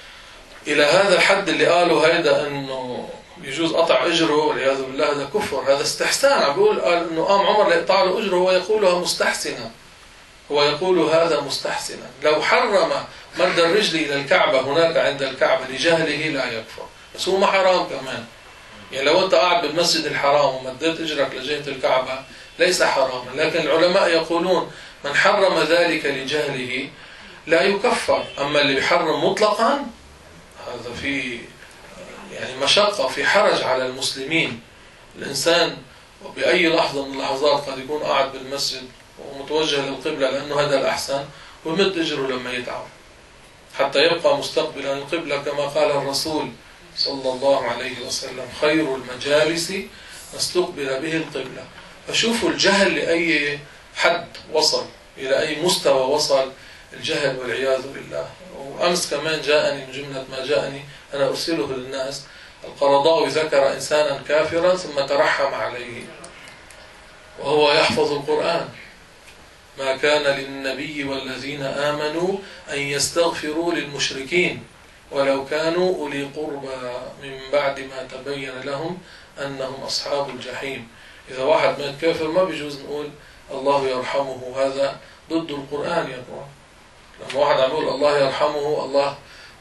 إلى هذا الحد اللي قالوا هيدا أنه يجوز قطع أجره والعياذ بالله، هذا كفر، هذا استحسان. عم بيقول أنه قام عمر ليقطع له أجره، هو يقولها مستحسنا، هو يقول هذا مستحسنا. لو حرم مد الرجل إلى الكعبة هناك عند الكعبة لجهله لا يكفر، بس هو ما حرام كمان. يعني لو أنت قاعد بالمسجد الحرام ومديت أجرك لجهة الكعبة ليس حراما، لكن العلماء يقولون من حرم ذلك لجهله لا يكفر. أما اللي بيحرم مطلقا هذا في يعني مشقة، في حرج على المسلمين. الإنسان بأي لحظة من اللحظات قد يكون قاعد بالمسجد ومتوجه للقبلة لأنه هذا الأحسن، ويمد أجره لما يتعب حتى يبقى مستقبلا القبلة، كما قال الرسول صلى الله عليه وسلم خير المجالس ما استقبل به القبلة. فشوفوا الجهل لأي حد وصل، إلى أي مستوى وصل الجهل والعياذ بالله. وأمس كمان جاءني من جملة ما جاءني أنا أرسله للناس، القرضاوي ذكر إنسانا كافرا ثم ترحم عليه وهو يحفظ القرآن. ما كان للنبي والذين آمنوا أن يستغفروا للمشركين ولو كانوا أولي قربى من بعد ما تبين لهم أنهم أصحاب الجحيم. إذا واحد مات كافر ما بيجوز نقول الله يرحمه، هذا ضد القرآن يكون. لما واحد عم يقول الله يرحمه، الله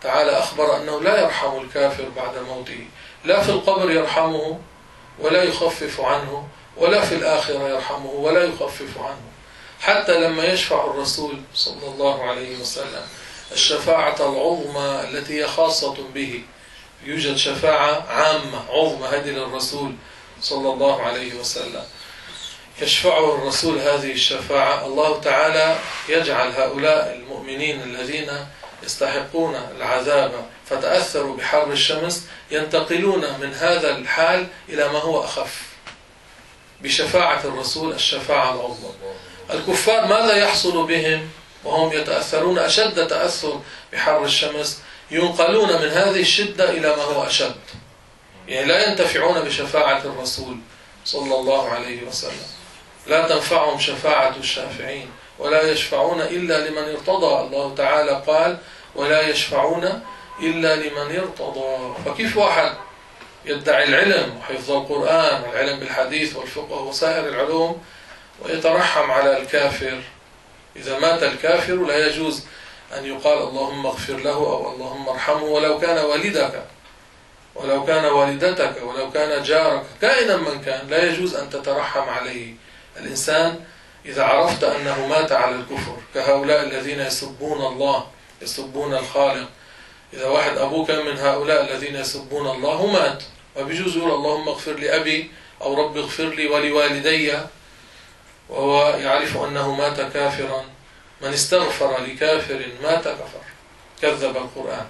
تعالى أخبر أنه لا يرحم الكافر بعد موته، لا في القبر يرحمه ولا يخفف عنه، ولا في الآخرة يرحمه ولا يخفف عنه. حتى لما يشفع الرسول صلى الله عليه وسلم الشفاعة العظمى التي هي خاصة به، يوجد شفاعة عامة عظمى هذه للرسول صلى الله عليه وسلم، يشفعه الرسول هذه الشفاعة، الله تعالى يجعل هؤلاء المؤمنين الذين يستحقون العذاب فتأثروا بحر الشمس ينتقلون من هذا الحال إلى ما هو أخف بشفاعة الرسول الشفاعة العظمى. الكفار ماذا يحصل بهم وهم يتأثرون أشد تأثر بحر الشمس؟ ينقلون من هذه الشدة إلى ما هو أشد، يعني لا ينتفعون بشفاعة الرسول صلى الله عليه وسلم، لا تنفعهم شفاعة الشافعين، ولا يشفعون إلا لمن ارتضى. الله تعالى قال ولا يشفعون إلا لمن ارتضى. فكيف واحد يدعي العلم وحفظ القرآن والعلم بالحديث والفقه وسائر العلوم ويترحم على الكافر؟ إذا مات الكافر لا يجوز أن يقال اللهم اغفر له أو اللهم ارحمه، ولو كان والدك ولو كان والدتك ولو كان جارك كائنا من كان، لا يجوز أن تترحم عليه. الإنسان إذا عرفت أنه مات على الكفر كهؤلاء الذين يسبون الله يسبون الخالق، إذا واحد أبوه كان من هؤلاء الذين يسبون الله مات، وبيجوز يقول اللهم اغفر لأبي أو رب اغفر لي ولوالدي وهو يعرف أنه مات كافرا. من استغفر لكافر مات كفر، كذب القرآن.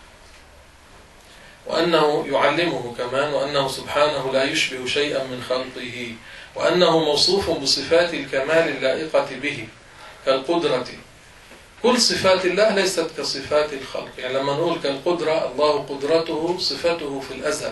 وأنه يعلمه كمان وأنه سبحانه لا يشبه شيئا من خلقه، وأنه موصوف بصفات الكمال اللائقة به كالقدرة. كل صفات الله ليست كصفات الخلق، يعني لما نقول كالقدرة، الله قدرته صفته في الأزل،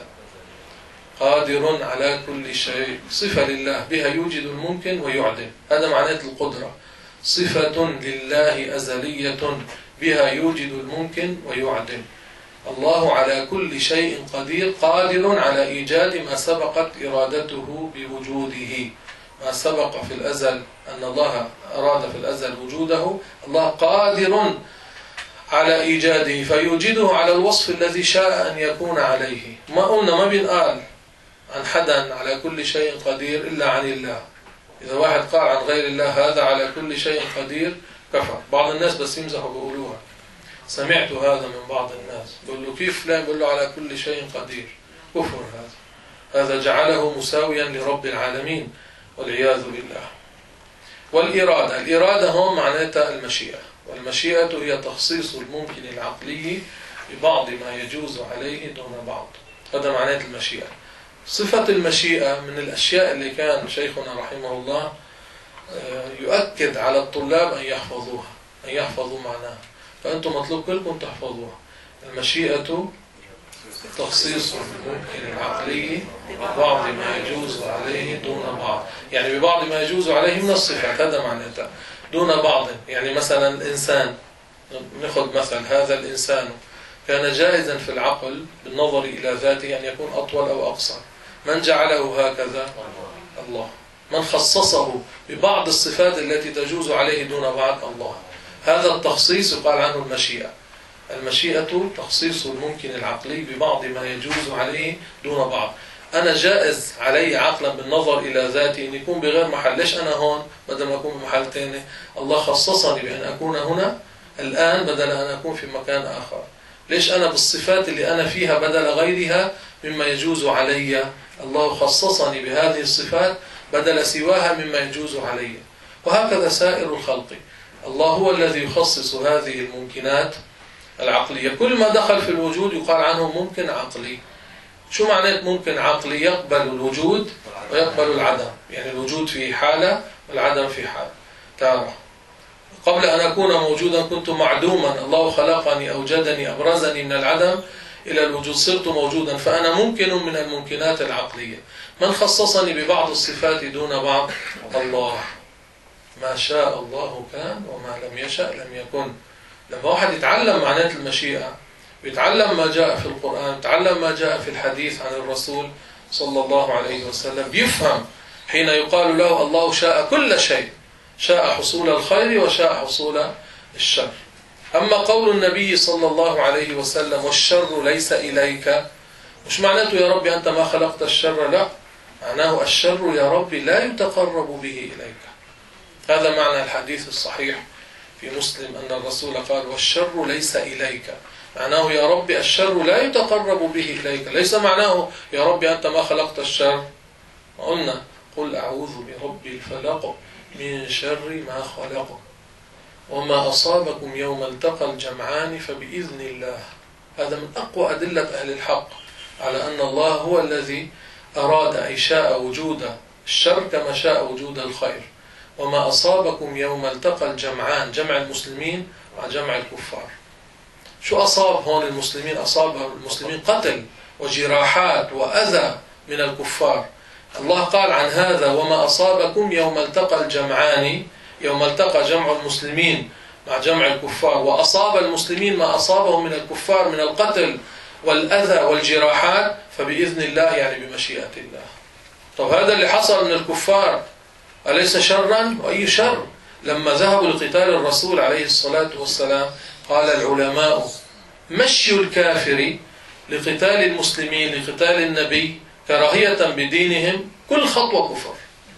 قادر على كل شيء، صفة لله بها يوجد الممكن ويعدم، هذا معناه القدرة، صفة لله أزلية بها يوجد الممكن ويعدم. الله على كل شيء قدير، قادر على إيجاد ما سبقت إرادته بوجوده. ما سبق في الأزل أن الله أراد في الأزل وجوده، الله قادر على إيجاده فيوجده على الوصف الذي شاء أن يكون عليه. ما قلنا ما بنقال عن حدا على كل شيء قدير إلا عن الله. إذا واحد قال عن غير الله هذا على كل شيء قدير كفر. بعض الناس بس يمزحوا بيقولوها، سمعت هذا من بعض الناس، بقول له كيف لا بقول له على كل شيء قدير؟ كفر هذا جعله مساويا لرب العالمين والعياذ بالله. والإرادة، الإرادة هم معناتها المشيئة، والمشيئة هي تخصيص الممكن العقلي ببعض ما يجوز عليه دون بعض، هذا معنات المشيئة. صفة المشيئة من الأشياء اللي كان شيخنا رحمه الله يؤكد على الطلاب أن يحفظوها، أن يحفظوا معناها، فأنتم مطلوب كلكم تحفظوها. المشيئة تخصيص الممكن العقلي ببعض ما يجوز عليه دون بعض، يعني ببعض ما يجوز عليه من الصفات، هذا معناتها دون بعض. يعني مثلا الإنسان، نأخذ مثل، هذا الإنسان كان جائزا في العقل بالنظر إلى ذاته أن يكون أطول أو أقصر، من جعله هكذا؟ الله. من خصصه ببعض الصفات التي تجوز عليه دون بعض؟ الله. هذا التخصيص يقال عنه المشيئة. المشيئة تخصيص الممكن العقلي ببعض ما يجوز عليه دون بعض. أنا جائز علي عقلا بالنظر إلى ذاتي أن يكون بغير محل، ليش أنا هون بدل ما أكون بمحل تاني؟ الله خصصني بأن أكون هنا الآن بدل أن أكون في مكان آخر. ليش أنا بالصفات اللي أنا فيها بدل غيرها مما يجوز علي؟ الله خصصني بهذه الصفات بدل سواها مما يجوز علي. وهكذا سائر الخلق، الله هو الذي يخصص هذه الممكنات العقلية. كل ما دخل في الوجود يقال عنه ممكن عقلي. شو معنى ممكن عقلي؟ يقبل الوجود ويقبل العدم، يعني الوجود في حالة والعدم في حالة. ترى قبل أن أكون موجودا كنت معدوما، الله خلقني أوجدني أبرزني من العدم إلى الوجود، صرت موجودا، فأنا ممكن من الممكنات العقلية. من خصصني ببعض الصفات دون بعض؟ الله. ما شاء الله كان وما لم يشأ لم يكن. لما واحد يتعلم معنات المشيئة، يتعلم ما جاء في القرآن، يتعلم ما جاء في الحديث عن الرسول صلى الله عليه وسلم، بيفهم حين يقال له الله شاء كل شيء، شاء حصول الخير وشاء حصول الشر. أما قول النبي صلى الله عليه وسلم والشر ليس إليك، مش معناته يا ربي أنت ما خلقت الشر، لا، معناه الشر يا ربي لا يتقرب به إليك. هذا معنى الحديث الصحيح في مسلم أن الرسول قال والشر ليس إليك، معناه يا ربي الشر لا يتقرب به إليك، ليس معناه يا ربي أنت ما خلقت الشر. قلنا قل أعوذ برب الفلق من شر ما خلق وما أصابكم يوم التقى الجمعان فبإذن الله. هذا من أقوى أدلة أهل الحق على أن الله هو الذي أراد أي شاء وجود الشر كما شاء وجود الخير. وما أصابكم يوم التقى الجمعان، جمع المسلمين مع جمع الكفار. شو أصاب هون المسلمين؟ أصاب المسلمين قتل وجراحات وأذى من الكفار. الله قال عن هذا وما أصابكم يوم التقى الجمعان، يوم التقى جمع المسلمين مع جمع الكفار، وأصاب المسلمين ما أصابهم من الكفار من القتل والأذى والجراحات فبإذن الله، يعني بمشيئة الله. طب هذا اللي حصل من الكفار أليس شرا؟ وأي شر؟ لما ذهبوا لقتال الرسول عليه الصلاة والسلام قال العلماء مشي الكافر لقتال المسلمين لقتال النبي كراهية بدينهم كل خطوة كفر.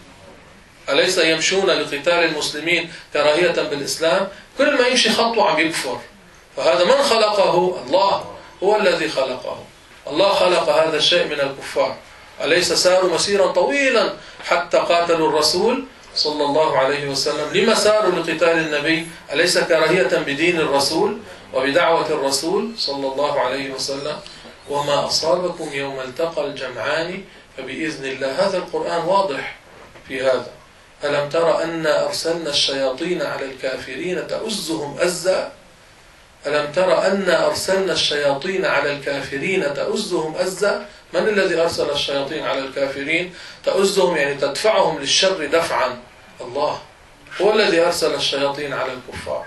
أليس يمشون لقتال المسلمين كراهية بالإسلام؟ كل ما يمشي خطوة عم يكفر. فهذا من خلقه؟ الله هو الذي خلقه. الله خلق هذا الشيء من الكفار. أليس ساروا مسيرا طويلا حتى قاتلوا الرسول صلى الله عليه وسلم؟ لما ساروا لقتال النبي؟ أليس كراهية بدين الرسول وبدعوة الرسول صلى الله عليه وسلم؟ وما أصابكم يوم التقى الجمعان فبإذن الله. هذا القرآن واضح في هذا. ألم تر أن أرسلنا الشياطين على الكافرين تؤزهم أزا؟ ألم تر أن أرسلنا الشياطين على الكافرين تؤزهم أزا؟ من الذي أرسل الشياطين على الكافرين؟ تؤزهم يعني تدفعهم للشر دفعا. الله هو الذي أرسل الشياطين على الكفار.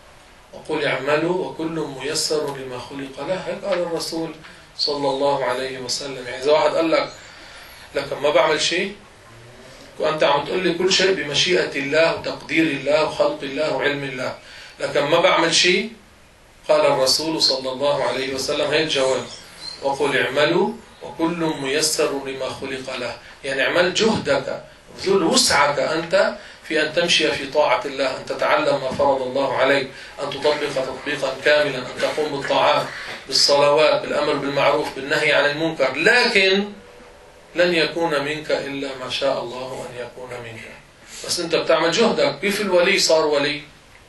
وقل اعملوا وكل ميسر لما خلق له. هيك قال الرسول صلى الله عليه وسلم. يعني إذا واحد قال لك ما بعمل شيء وأنت عم تقول لي كل شيء بمشيئة الله وتقدير الله وخلق الله وعلم الله، لكن ما بعمل شيء، قال الرسول صلى الله عليه وسلم هي الجواب وقل اعملوا وكل ميسر لما خلق له. يعني اعمل جهدك، بذل وسعك أنت في أن تمشي في طاعة الله، أن تتعلم ما فرض الله عليك، أن تطبق تطبيقا كاملا، أن تقوم بالطاعات بالصلوات بالأمر بالمعروف بالنهي عن المنكر، لكن لن يكون منك إلا ما شاء الله أن يكون منك. بس أنت بتعمل جهدك. كيف الولي صار ولي؟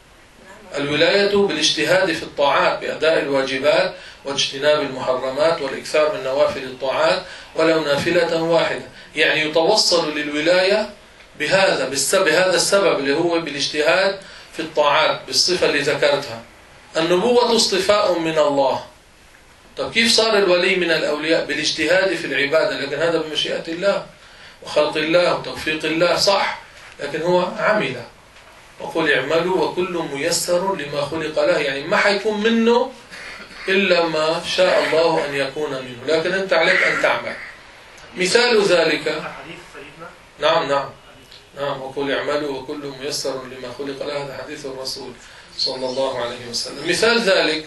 الولاية بالاجتهاد في الطاعات بأداء الواجبات واجتناب المحرمات والإكثار من نوافل الطاعات ولو نافلة واحدة. يعني يتوصل للولاية بهذا السبب اللي هو بالاجتهاد في الطاعات بالصفة اللي ذكرتها. النبوة اصطفاء من الله. طب كيف صار الولي من الأولياء؟ بالاجتهاد في العبادة، لكن هذا بمشيئة الله وخلق الله وتوفيق الله، صح، لكن هو عمل. وقل اعملوا وكل ميسر لما خلق له، يعني ما حيكون منه إلا ما شاء الله أن يكون منه، لكن أنت عليك أن تعمل. مثال ذلك نعم وقل اعملوا وكل ميسر لما خلق له، هذا حديث الرسول صلى الله عليه وسلم. مثال ذلك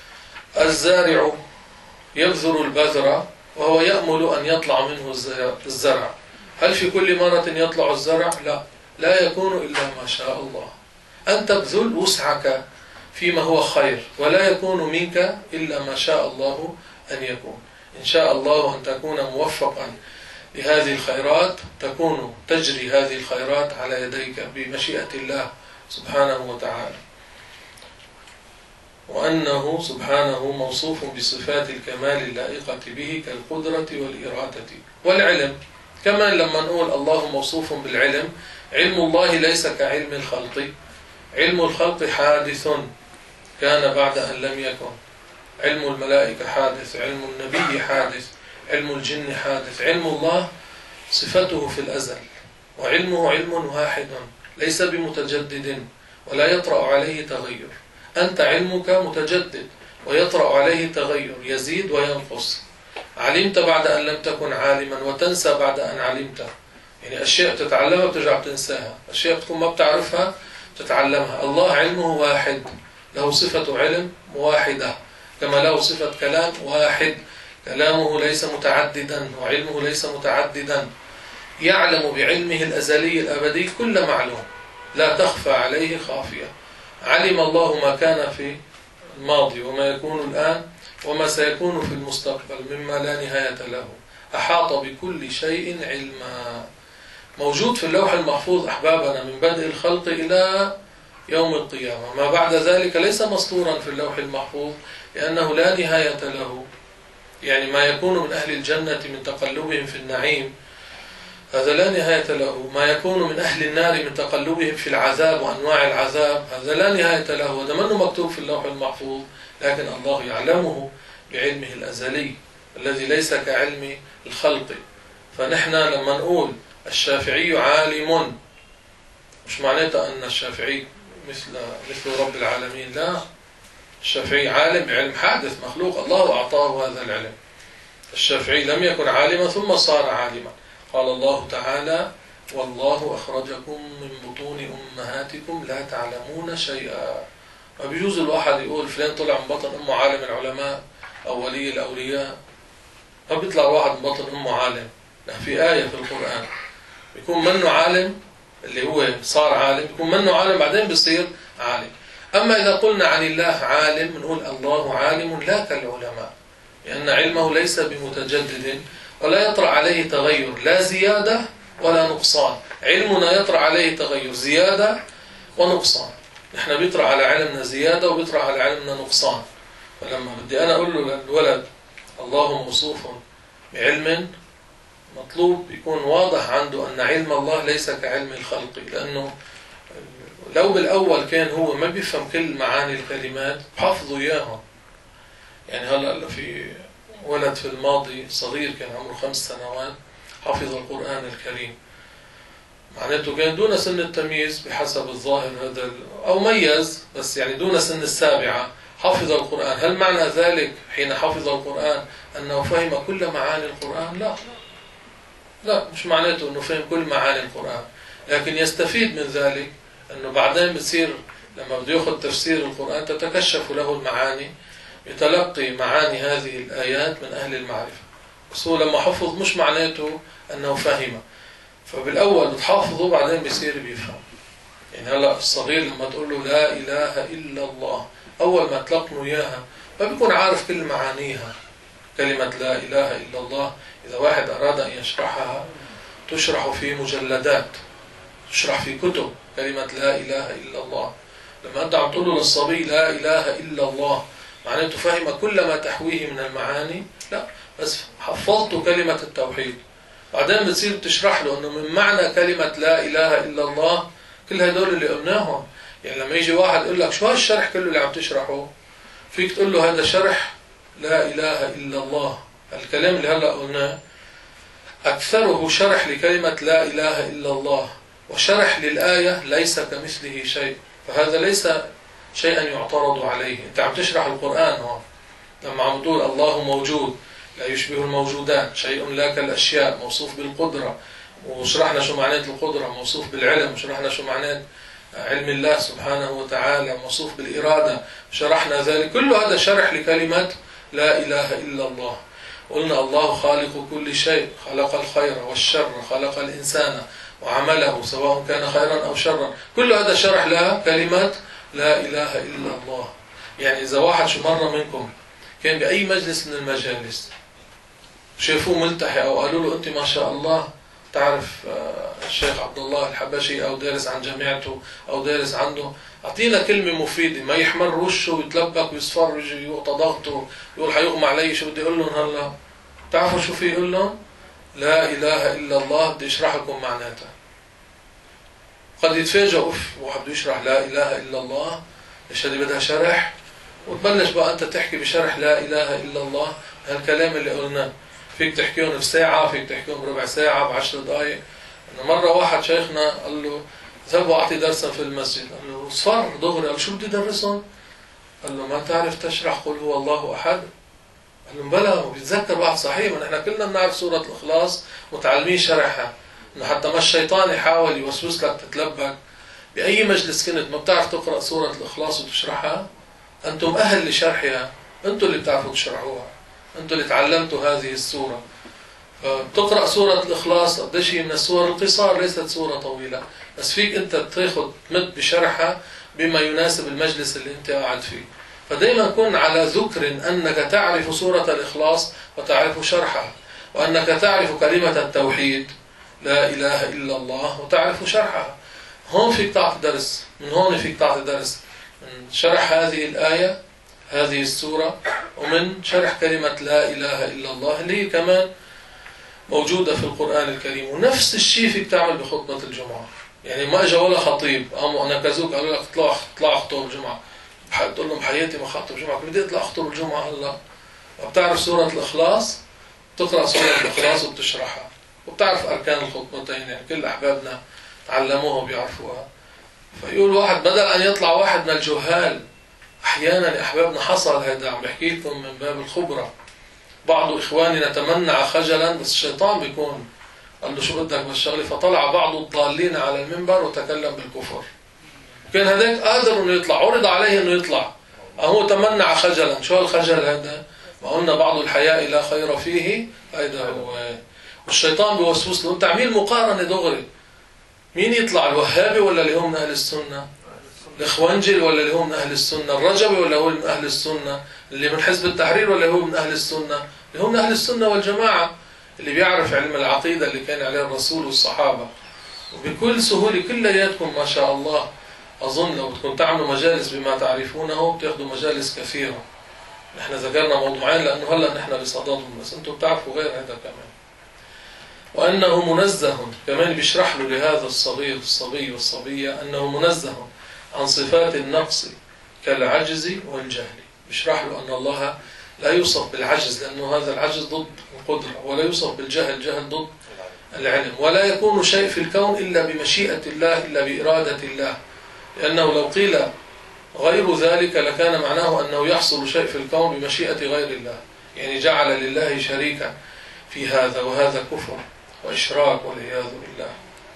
الزارع يبذر البذر وهو يأمل أن يطلع منه الزرع. هل في كل مرة يطلع الزرع؟ لا يكون إلا ما شاء الله. أنت تبذل وسعك فيما هو خير، ولا يكون منك إلا ما شاء الله أن يكون. إن شاء الله أن تكون موفقا لهذه الخيرات، تكون تجري هذه الخيرات على يديك بمشيئة الله سبحانه وتعالى. وأنه سبحانه موصوف بصفات الكمال اللائقة به كالقدرة والإرادة والعلم. كما لما نقول الله موصوف بالعلم، علم الله ليس كعلم الخلق. علم الخلق حادث كان بعد أن لم يكن. علم الملائكة حادث، علم النبي حادث، علم الجن حادث. علم الله صفته في الأزل، وعلمه علم واحد ليس بمتجدد ولا يطرأ عليه تغير. أنت علمك متجدد ويطرأ عليه تغير، يزيد وينقص. علمت بعد أن لم تكن عالما وتنسى بعد أن علمت. يعني أشياء تتعلمها بترجع تنساها، أشياء بتكون ما بتعرفها تتعلمها. الله علمه واحد له صفة علم واحدة، كما له صفة كلام واحد، كلامه ليس متعددا وعلمه ليس متعددا، يعلم بعلمه الأزلي الأبدي كل معلوم، لا تخفى عليه خافية. علم الله ما كان في الماضي وما يكون الآن وما سيكون في المستقبل مما لا نهاية له، أحاط بكل شيء علما. موجود في اللوح المحفوظ أحبابنا من بدء الخلق إلى يوم القيامة. ما بعد ذلك ليس مسطورا في اللوح المحفوظ لأنه لا نهاية له. يعني ما يكون من أهل الجنة من تقلبهم في النعيم هذا لا نهاية له، ما يكون من أهل النار من تقلبهم في العذاب وأنواع العذاب هذا لا نهاية له، وده منه مكتوب في اللوح المحفوظ، لكن الله يعلمه بعلمه الأزلي الذي ليس كعلم الخلق. فنحن لما نقول الشافعي عالم مش معناته أن الشافعي مثل رب العالمين، لا، الشافعي عالم بعلم حادث مخلوق الله أعطاه هذا العلم. الشافعي لم يكن عالما ثم صار عالما. قال الله تعالى والله أخرجكم من بطون أمهاتكم لا تعلمون شيئا. ما بيجوز الواحد يقول فلان طلع من بطن أمه عالم العلماء أو ولي الأولياء، ما بيطلع واحد من بطن أمه عالم. لا، في آية في القرآن بيكون منه عالم اللي هو صار عالم، بيكون منه عالم بعدين بيصير عالم. أما إذا قلنا عن الله عالم نقول الله عالم لا كالعلماء، لأن علمه ليس بمتجدد ولا يطرأ عليه تغير، لا زيادة ولا نقصان. علمنا يطرأ عليه تغير، زيادة ونقصان. نحن بيطرأ على علمنا زيادة وبيطرأ على علمنا نقصان. فلما بدي أنا أقول له للولد الله موصوف بعلم، مطلوب يكون واضح عنده أن علم الله ليس كعلم الخلق، لأنه لو بالأول كان هو ما بيفهم كل معاني الكلمات حفظوا إياها. يعني هلأ في ولد في الماضي صغير كان عمره 5 سنوات حفظ القرآن الكريم، معناته كان دون سن التمييز بحسب الظاهر هذا، أو ميز بس يعني دون سن 7 حفظ القرآن. هل معنى ذلك حين حفظ القرآن أنه فهم كل معاني القرآن؟ لا، لا، مش معناته أنه فهم كل معاني القرآن، لكن يستفيد من ذلك أنه بعدين بتصير لما بده يأخذ تفسير القرآن تتكشف له المعاني، يتلقي معاني هذه الآيات من أهل المعرفة. بس هو لما حفظ مش معناته أنه فهم، فبالأول بتحافظه بعدين بيصير بيفهم. يعني هلأ الصغير لما تقول له لا إله إلا الله أول ما تلقنه إياها ما بيكون عارف كل معانيها. كلمة لا إله إلا الله إذا واحد أراد أن يشرحها تشرح في مجلدات، تشرح في كتب. كلمة لا إله إلا الله لما أنت عم تقول له للصبي لا إله إلا الله معناته فهم كل ما تحويه من المعاني؟ لا، بس حفظته كلمة التوحيد. بعدين بتصير تشرح له أنه من معنى كلمة لا إله إلا الله كل هدول اللي قلناهم. يعني لما يجي واحد يقول لك شو هالشرح كله اللي عم تشرحه، فيك تقول له هذا شرح لا إله إلا الله. الكلام اللي هلأ قلناه أكثره شرح لكلمة لا إله إلا الله وشرح للآية ليس كمثله شيء، فهذا ليس شيئا يعترض عليه. أنت عم تشرح القرآن هون لما عم تقول الله موجود لا يشبه الموجودات، شيء لا كالأشياء، موصوف بالقدرة، وشرحنا شو معنات القدرة، موصوف بالعلم، وشرحنا شو معنات علم الله سبحانه وتعالى، موصوف بالإرادة، شرحنا ذلك. كل هذا شرح لكلمة لا إله إلا الله. قلنا الله خالق كل شيء، خلق الخير والشر، خلق الإنسان وعمله سواء كان خيرا أو شرا. كل هذا شرح لها كلمة لا إله إلا الله. يعني إذا واحد شو مرة منكم كان بأي مجلس من المجالس شافوه ملتحي أو قالوا له أنت ما شاء الله تعرف الشيخ عبد الله الحبشي أو دارس عن جامعته أو دارس عنده، أعطينا كلمة مفيدة، ما يحمر وشه ويتلبك ويصفر ويجي يقطع ضغطه يقول حيغمى علي، شو بدي أقول لهم هلا؟ تعرفوا شو في يقول لهم؟ لا إله إلا الله بدي أشرح لكم معناتها. قد يتفاجئوا أوف واحد بده يشرح لا إله إلا الله، ليش هذه بدها شرح؟ وتبلش بقى أنت تحكي بشرح لا إله إلا الله هالكلام اللي قلناه. فيك تحكيهم بساعة، فيك تحكيهم بربع ساعة، ب10 دقائق. مرة واحد شيخنا قال له ذهب وأعطي درسا في المسجد، قال له صفر دغري، قال شو بدي درسهم؟ قال له ما تعرف تشرح قل هو الله أحد؟ قال له بلا، وبيتذكر واحد صحيح، ما نحن كلنا بنعرف سورة الإخلاص متعلمين شرحها، إنه حتى ما الشيطان يحاول يوسوس لك تتلبك. بأي مجلس كنت ما بتعرف تقرأ سورة الإخلاص وتشرحها؟ أنتم أهل لشرحها، أنتم اللي بتعرفوا تشرحوها، أنتم اللي تعلمتوا هذه السورة. بتقرأ سورة الإخلاص قديش هي من السور القصار، ليست سورة طويلة، بس فيك أنت تمد بشرحها بما يناسب المجلس اللي أنت قاعد فيه. فدائما كن على ذكر أنك تعرف سورة الإخلاص وتعرف شرحها، وأنك تعرف كلمة التوحيد لا إله إلا الله وتعرف شرحها. هون فيك تعطي درس، من هون فيك تعطي درس من شرح هذه الآية هذه السورة، ومن شرح كلمة لا إله إلا الله اللي هي كمان موجودة في القرآن الكريم. ونفس الشيء فيك تعمل بخطبة الجمعة. يعني ما اجى ولا خطيب قاموا نكزوك قالوا لك اطلع اخطب الجمعة، تقول لهم حياتي ما خطب الجمعة، بدي اطلع اخطب الجمعة هلا. وبتعرف سورة الإخلاص، تقرأ سورة الإخلاص وبتشرحها، وبتعرف أركان الخطبتين، يعني كل أحبابنا تعلموها وبيعرفوها. فيقول واحد بدل أن يطلع واحد من الجهال، أحيانا أحبابنا حصل هذا، عم بحكي لكم من باب الخبرة. بعض إخواننا تمنع خجلا، بس الشيطان بيكون قال له شو بدك بالشغله، فطلع بعض الضالين على المنبر وتكلم بالكفر. كان هذاك قادر انه يطلع، عرض عليه انه يطلع، هو تمنع خجلا. شو الخجل هذا؟ ما قلنا بعض الحياء لا خير فيه، هذا هو. والشيطان بيوسوس له، انت عميل مقارنه دغري، مين يطلع، الوهابي ولا اللي هو من اهل السنه؟ الاخوانجل ولا اللي هو من اهل السنه؟ الرجبي ولا هو من اهل السنه؟ اللي من حزب التحرير ولا هو من اهل السنه؟ اللي هو من اهل السنه والجماعه، اللي بيعرف علم العقيده اللي كان عليه الرسول والصحابه. وبكل سهوله كلياتكم ما شاء الله، اظن لو بدكم تعملوا مجالس بما تعرفونه بتاخذوا مجالس كثيره. نحن ذكرنا موضوعين لانه هلا نحن بصددهم، بس انتم بتعرفوا غير هذا كمان. وانه منزه، كمان بيشرح له لهذا الصبي والصبيه انه منزه عن صفات النقص كالعجز والجهل. بيشرح له ان الله لا يوصف بالعجز، لانه هذا العجز ضد القدره، ولا يوصف بالجهل، الجهل ضد العلم، ولا يكون شيء في الكون الا بمشيئه الله، الا باراده الله. لانه لو قيل غير ذلك لكان معناه أنه يحصل شيء في الكون بمشيئة غير الله، يعني جعل لله شريكا في هذا، وهذا كفر وإشراك والعياذ بالله.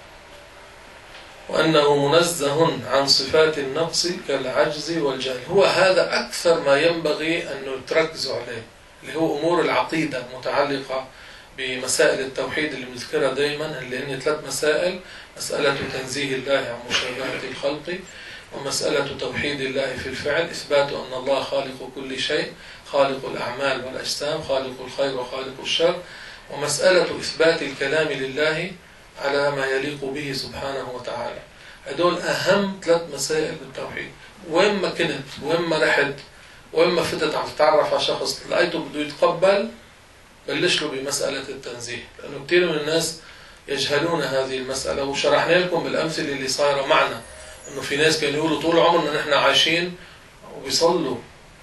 وأنه منزه عن صفات النقص كالعجز والجهل. هو هذا أكثر ما ينبغي أن تركزوا عليه، اللي هو أمور العقيدة المتعلقة بمسائل التوحيد اللي بنذكرها دائما، اللي هن 3 مسائل: مسألة تنزيه الله عن مشابهة الخلق، ومسألة توحيد الله في الفعل، إثبات أن الله خالق كل شيء، خالق الأعمال والأجسام، خالق الخير وخالق الشر، ومسألة إثبات الكلام لله على ما يليق به سبحانه وتعالى. هدول أهم 3 مسائل بالتوحيد. وين ما كنت، وين ما رحت، وين ما فتت عم تتعرف على شخص لقيته بده يتقبل، بلش له بمسألة التنزيه، لأنه كثير من الناس يجهلون هذه المسألة. وشرحنا لكم بالأمثلة اللي صايرة معنا انه في ناس كانوا يقولوا طول عمرنا نحن عايشين وبيصلوا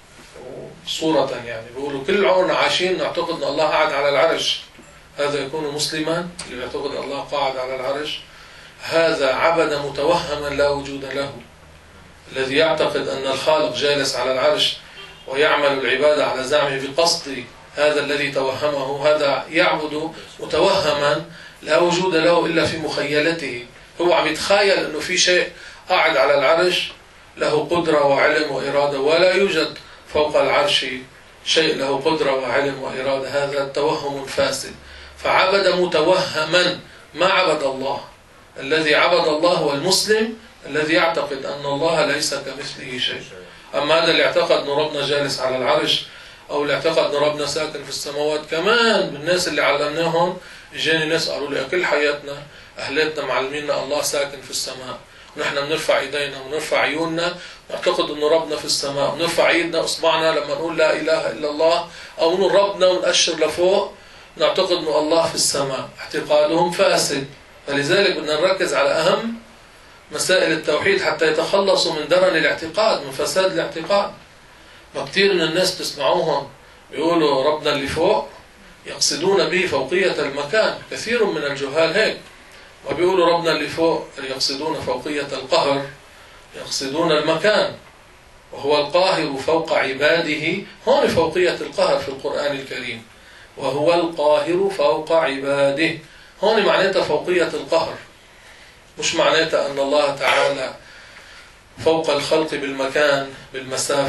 صورة، يعني بيقولوا كل عمرنا عايشين نعتقد ان الله قاعد على العرش. هذا يكون مسلما اللي بيعتقد الله قاعد على العرش؟ هذا عبد متوهما لا وجود له. الذي يعتقد ان الخالق جالس على العرش ويعمل العبادة على زعمه بقصد هذا الذي توهمه، هذا يعبد متوهما لا وجود له الا في مخيلته. هو عم يتخيل انه في شيء قاعد على العرش له قدرة وعلم وإرادة، ولا يوجد فوق العرش شيء له قدرة وعلم وإرادة. هذا توهم فاسد. فعبد متوهما، ما عبد الله. الذي عبد الله هو المسلم الذي يعتقد أن الله ليس كمثله شيء. أما هذا اللي اعتقد أن ربنا جالس على العرش، أو اللي اعتقد أن ربنا ساكن في السماوات، كمان بالناس اللي علمناهم جاني ناس قالوا لي كل حياتنا أهلاتنا معلميننا الله ساكن في السماء، ونحن بنرفع ايدينا ونرفع عيوننا نعتقد انه ربنا في السماء، ونرفع ايدنا اصبعنا لما نقول لا اله الا الله، او نقول ربنا ونأشر لفوق نعتقد انه الله في السماء. اعتقادهم فاسد. فلذلك بدنا نركز على اهم مسائل التوحيد حتى يتخلصوا من درن الاعتقاد، من فساد الاعتقاد. وكثير من الناس تسمعوهم بيقولوا ربنا اللي فوق، يقصدون به فوقية المكان. كثير من الجهال هيك، وبيقولوا ربنا اللي فوق يقصدون فوقية القهر، يقصدون المكان، وهو القاهر فوق عباده. هون فوقية القهر في القرآن الكريم، وهو القاهر فوق عباده. هون معناتها فوقية القهر، مش معناتها أن الله تعالى فوق الخلق بالمكان بالمسافة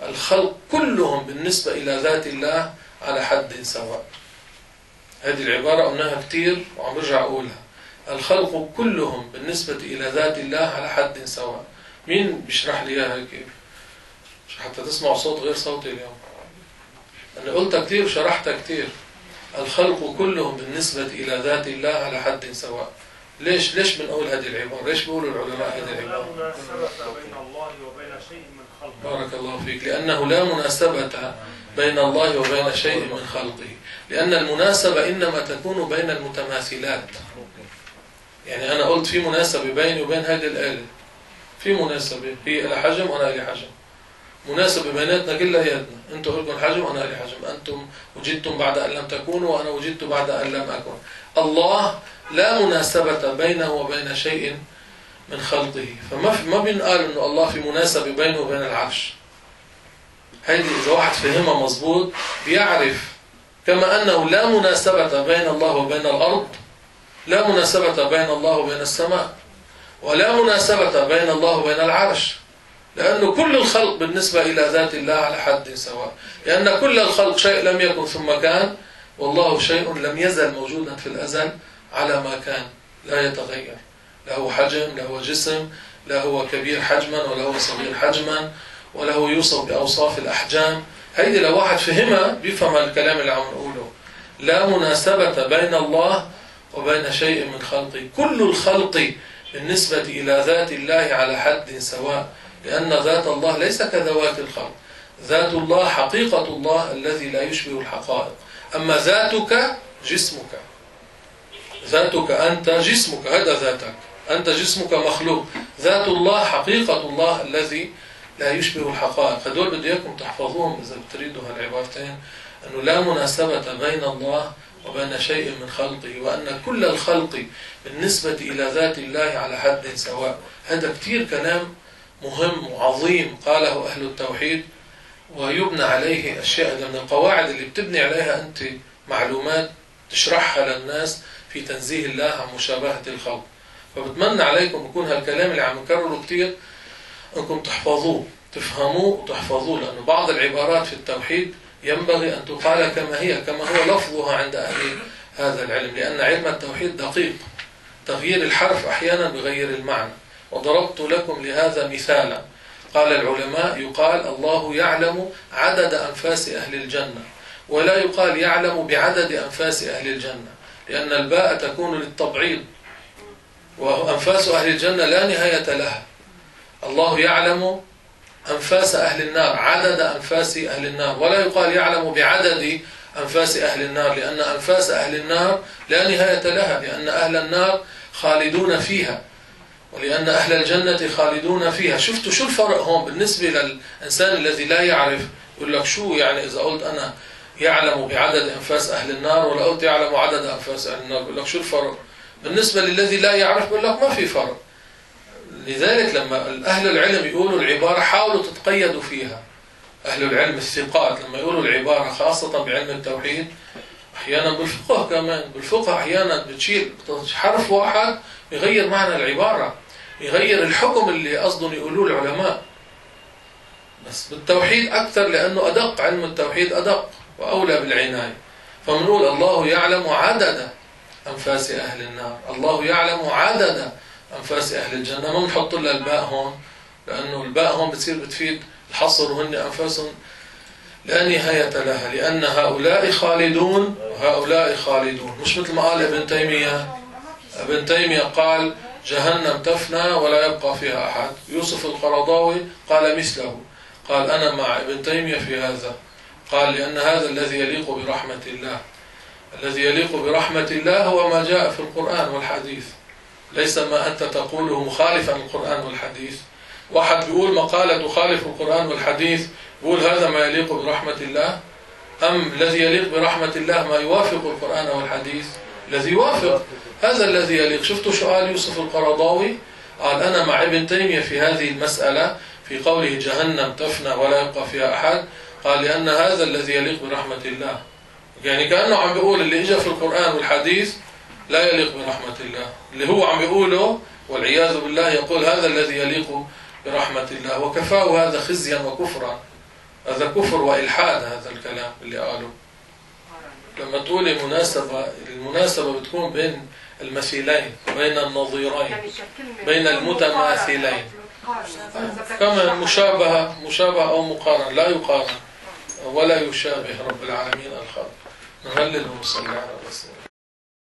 الخلق كلهم بالنسبة إلى ذات الله على حد سواء. هذه العبارة قلناها كتير وعم برجع أقولها. الخلق كلهم بالنسبة إلى ذات الله على حد سواء. مين بيشرح لي إياها كيف؟ حتى تسمعوا صوت غير صوتي اليوم. أنا قلتها كتير وشرحتها كتير. الخلق كلهم بالنسبة إلى ذات الله على حد سواء. ليش بنقول هذه العبارة؟ ليش بيقولوا العلماء هذه العبارة؟ لا مناسبة بين الله وبين شيء من خلقه. بارك الله فيك. لأنه لا مناسبة بين الله وبين شيء من خلقه. لأن المناسبة إنما تكون بين المتماثلات. يعني أنا قلت في مناسبة بيني وبين هذه الآلة. في مناسبة، هي لها حجم وأنا لي حجم. مناسبة بيناتنا كلياتنا. أنتم لكم حجم وأنا لي حجم. أنتم وجدتم بعد أن لم تكونوا وأنا وجدت بعد أن لم أكن. الله لا مناسبة بينه وبين شيء من خلقه. فما بنقال إنه الله في مناسبة بينه وبين العرش. هيدي إذا واحد فهمها مظبوط بيعرف كما أنه لا مناسبة بين الله وبين الأرض، لا مناسبة بين الله وبين السماء، ولا مناسبة بين الله وبين العرش. لأن كل الخلق بالنسبة إلى ذات الله على حد سواء. لأن كل الخلق شيء لم يكن ثم كان، والله شيء لم يزل موجودا في الأزل على ما كان لا يتغير. لا هو حجم، لا هو جسم، لا هو كبير حجما ولا هو صغير حجما، ولا هو يوصف بأوصاف الأحجام. هيدي لو واحد فهمها بيفهم الكلام اللي عم نقوله. لا مناسبة بين الله وبين شيء من خلقه. كل الخلق بالنسبة إلى ذات الله على حد سواء. لأن ذات الله ليس كذوات الخلق. ذات الله حقيقة الله الذي لا يشبه الحقائق. أما ذاتك جسمك. ذاتك أنت جسمك، هذا ذاتك. أنت جسمك مخلوق. ذات الله حقيقة الله الذي لا يشبه الحقائق. هدول بدي إياكم تحفظوهم إذا بتريدوا هالعبارتين. أنه لا مناسبة بين الله وبين شيء من خلقه، وأن كل الخلق بالنسبة إلى ذات الله على حد سواء. هذا كتير كلام مهم وعظيم قاله أهل التوحيد، ويبنى عليه أشياء من القواعد اللي بتبني عليها أنت معلومات تشرحها للناس في تنزيه الله عن مشابهة الخلق. فبتمنى عليكم يكون هالكلام اللي عم نكرره كتير أنكم تحفظوه، تفهموه وتحفظوه. لأن بعض العبارات في التوحيد ينبغي أن تقال كما هي، كما هو لفظها عند أهل هذا العلم. لأن علم التوحيد دقيق. تغيير الحرف أحيانا بغير المعنى. وضربت لكم لهذا مثالا. قال العلماء يقال الله يعلم عدد أنفاس أهل الجنة، ولا يقال يعلم بعدد أنفاس أهل الجنة، لأن الباء تكون للتبعيض، وأنفاس أهل الجنة لا نهاية لها. الله يعلم أنفاس أهل النار، عدد أنفاس أهل النار، ولا يقال يعلم بعدد أنفاس أهل النار، لأن أنفاس أهل النار لا نهاية لها، لأن أهل النار خالدون فيها، ولأن أهل الجنة خالدون فيها. شفتوا شو الفرق هون بالنسبة للإنسان الذي لا يعرف؟ يقول لك شو يعني إذا قلت أنا يعلم بعدد أنفاس أهل النار ولا قلت يعلم عدد أنفاس أهل النار؟ يقول لك شو الفرق؟ بالنسبة للذي لا يعرف يقول لك ما في فرق. لذلك لما أهل العلم يقولوا العبارة حاولوا تتقيدوا فيها. أهل العلم الثقات لما يقولوا العبارة خاصة بعلم التوحيد، أحيانا بالفقه كمان، بالفقه أحيانا بتشيل حرف واحد يغير معنى العبارة، يغير الحكم اللي قصدهم يقولوه العلماء. بس بالتوحيد أكثر، لأنه أدق، علم التوحيد أدق وأولى بالعناية. فمنقول الله يعلم عدد أنفاس أهل النار، الله يعلم عدد أنفاس أهل الجنة. ما بنحط لها الباء هون، لأنه الباء هون بتصير بتفيد الحصر، وهن أنفاس لا نهاية لها، لأن هؤلاء خالدون وهؤلاء خالدون. مش مثل ما قال ابن تيمية. ابن تيمية قال جهنم تفنى ولا يبقى فيها أحد. يوسف القرضاوي قال مثله، قال أنا مع ابن تيمية في هذا. قال لأن هذا الذي يليق برحمة الله، الذي يليق برحمة الله هو ما جاء في القرآن والحديث، ليس ما أنت تقوله مخالفا القرآن والحديث. واحد بيقول مقالة تخالف القرآن والحديث، بيقول هذا ما يليق برحمة الله؟ أم الذي يليق برحمة الله ما يوافق القرآن والحديث؟ الذي يوافق، هذا الذي يليق. شفتوا شو قال يوسف القرضاوي؟ قال أنا مع ابن تيمية في هذه المسألة، في قوله جهنم تفنى ولا يبقى فيها أحد. قال لأن هذا الذي يليق برحمة الله. يعني كأنه عم بيقول اللي إجا في القرآن والحديث لا يليق برحمة الله، اللي هو عم بيقوله والعياذ بالله يقول هذا الذي يليق برحمة الله، وكفاه هذا خزيا وكفرا. هذا كفر وإلحاد هذا الكلام اللي قالوا. لما تقولي مناسبة، المناسبة بتكون بين المثيلين، بين النظيرين، بين المتماثلين. كما مشابهة أو مقارنة، لا يقارن ولا يشابه رب العالمين الخلق. نهلل ونصلي على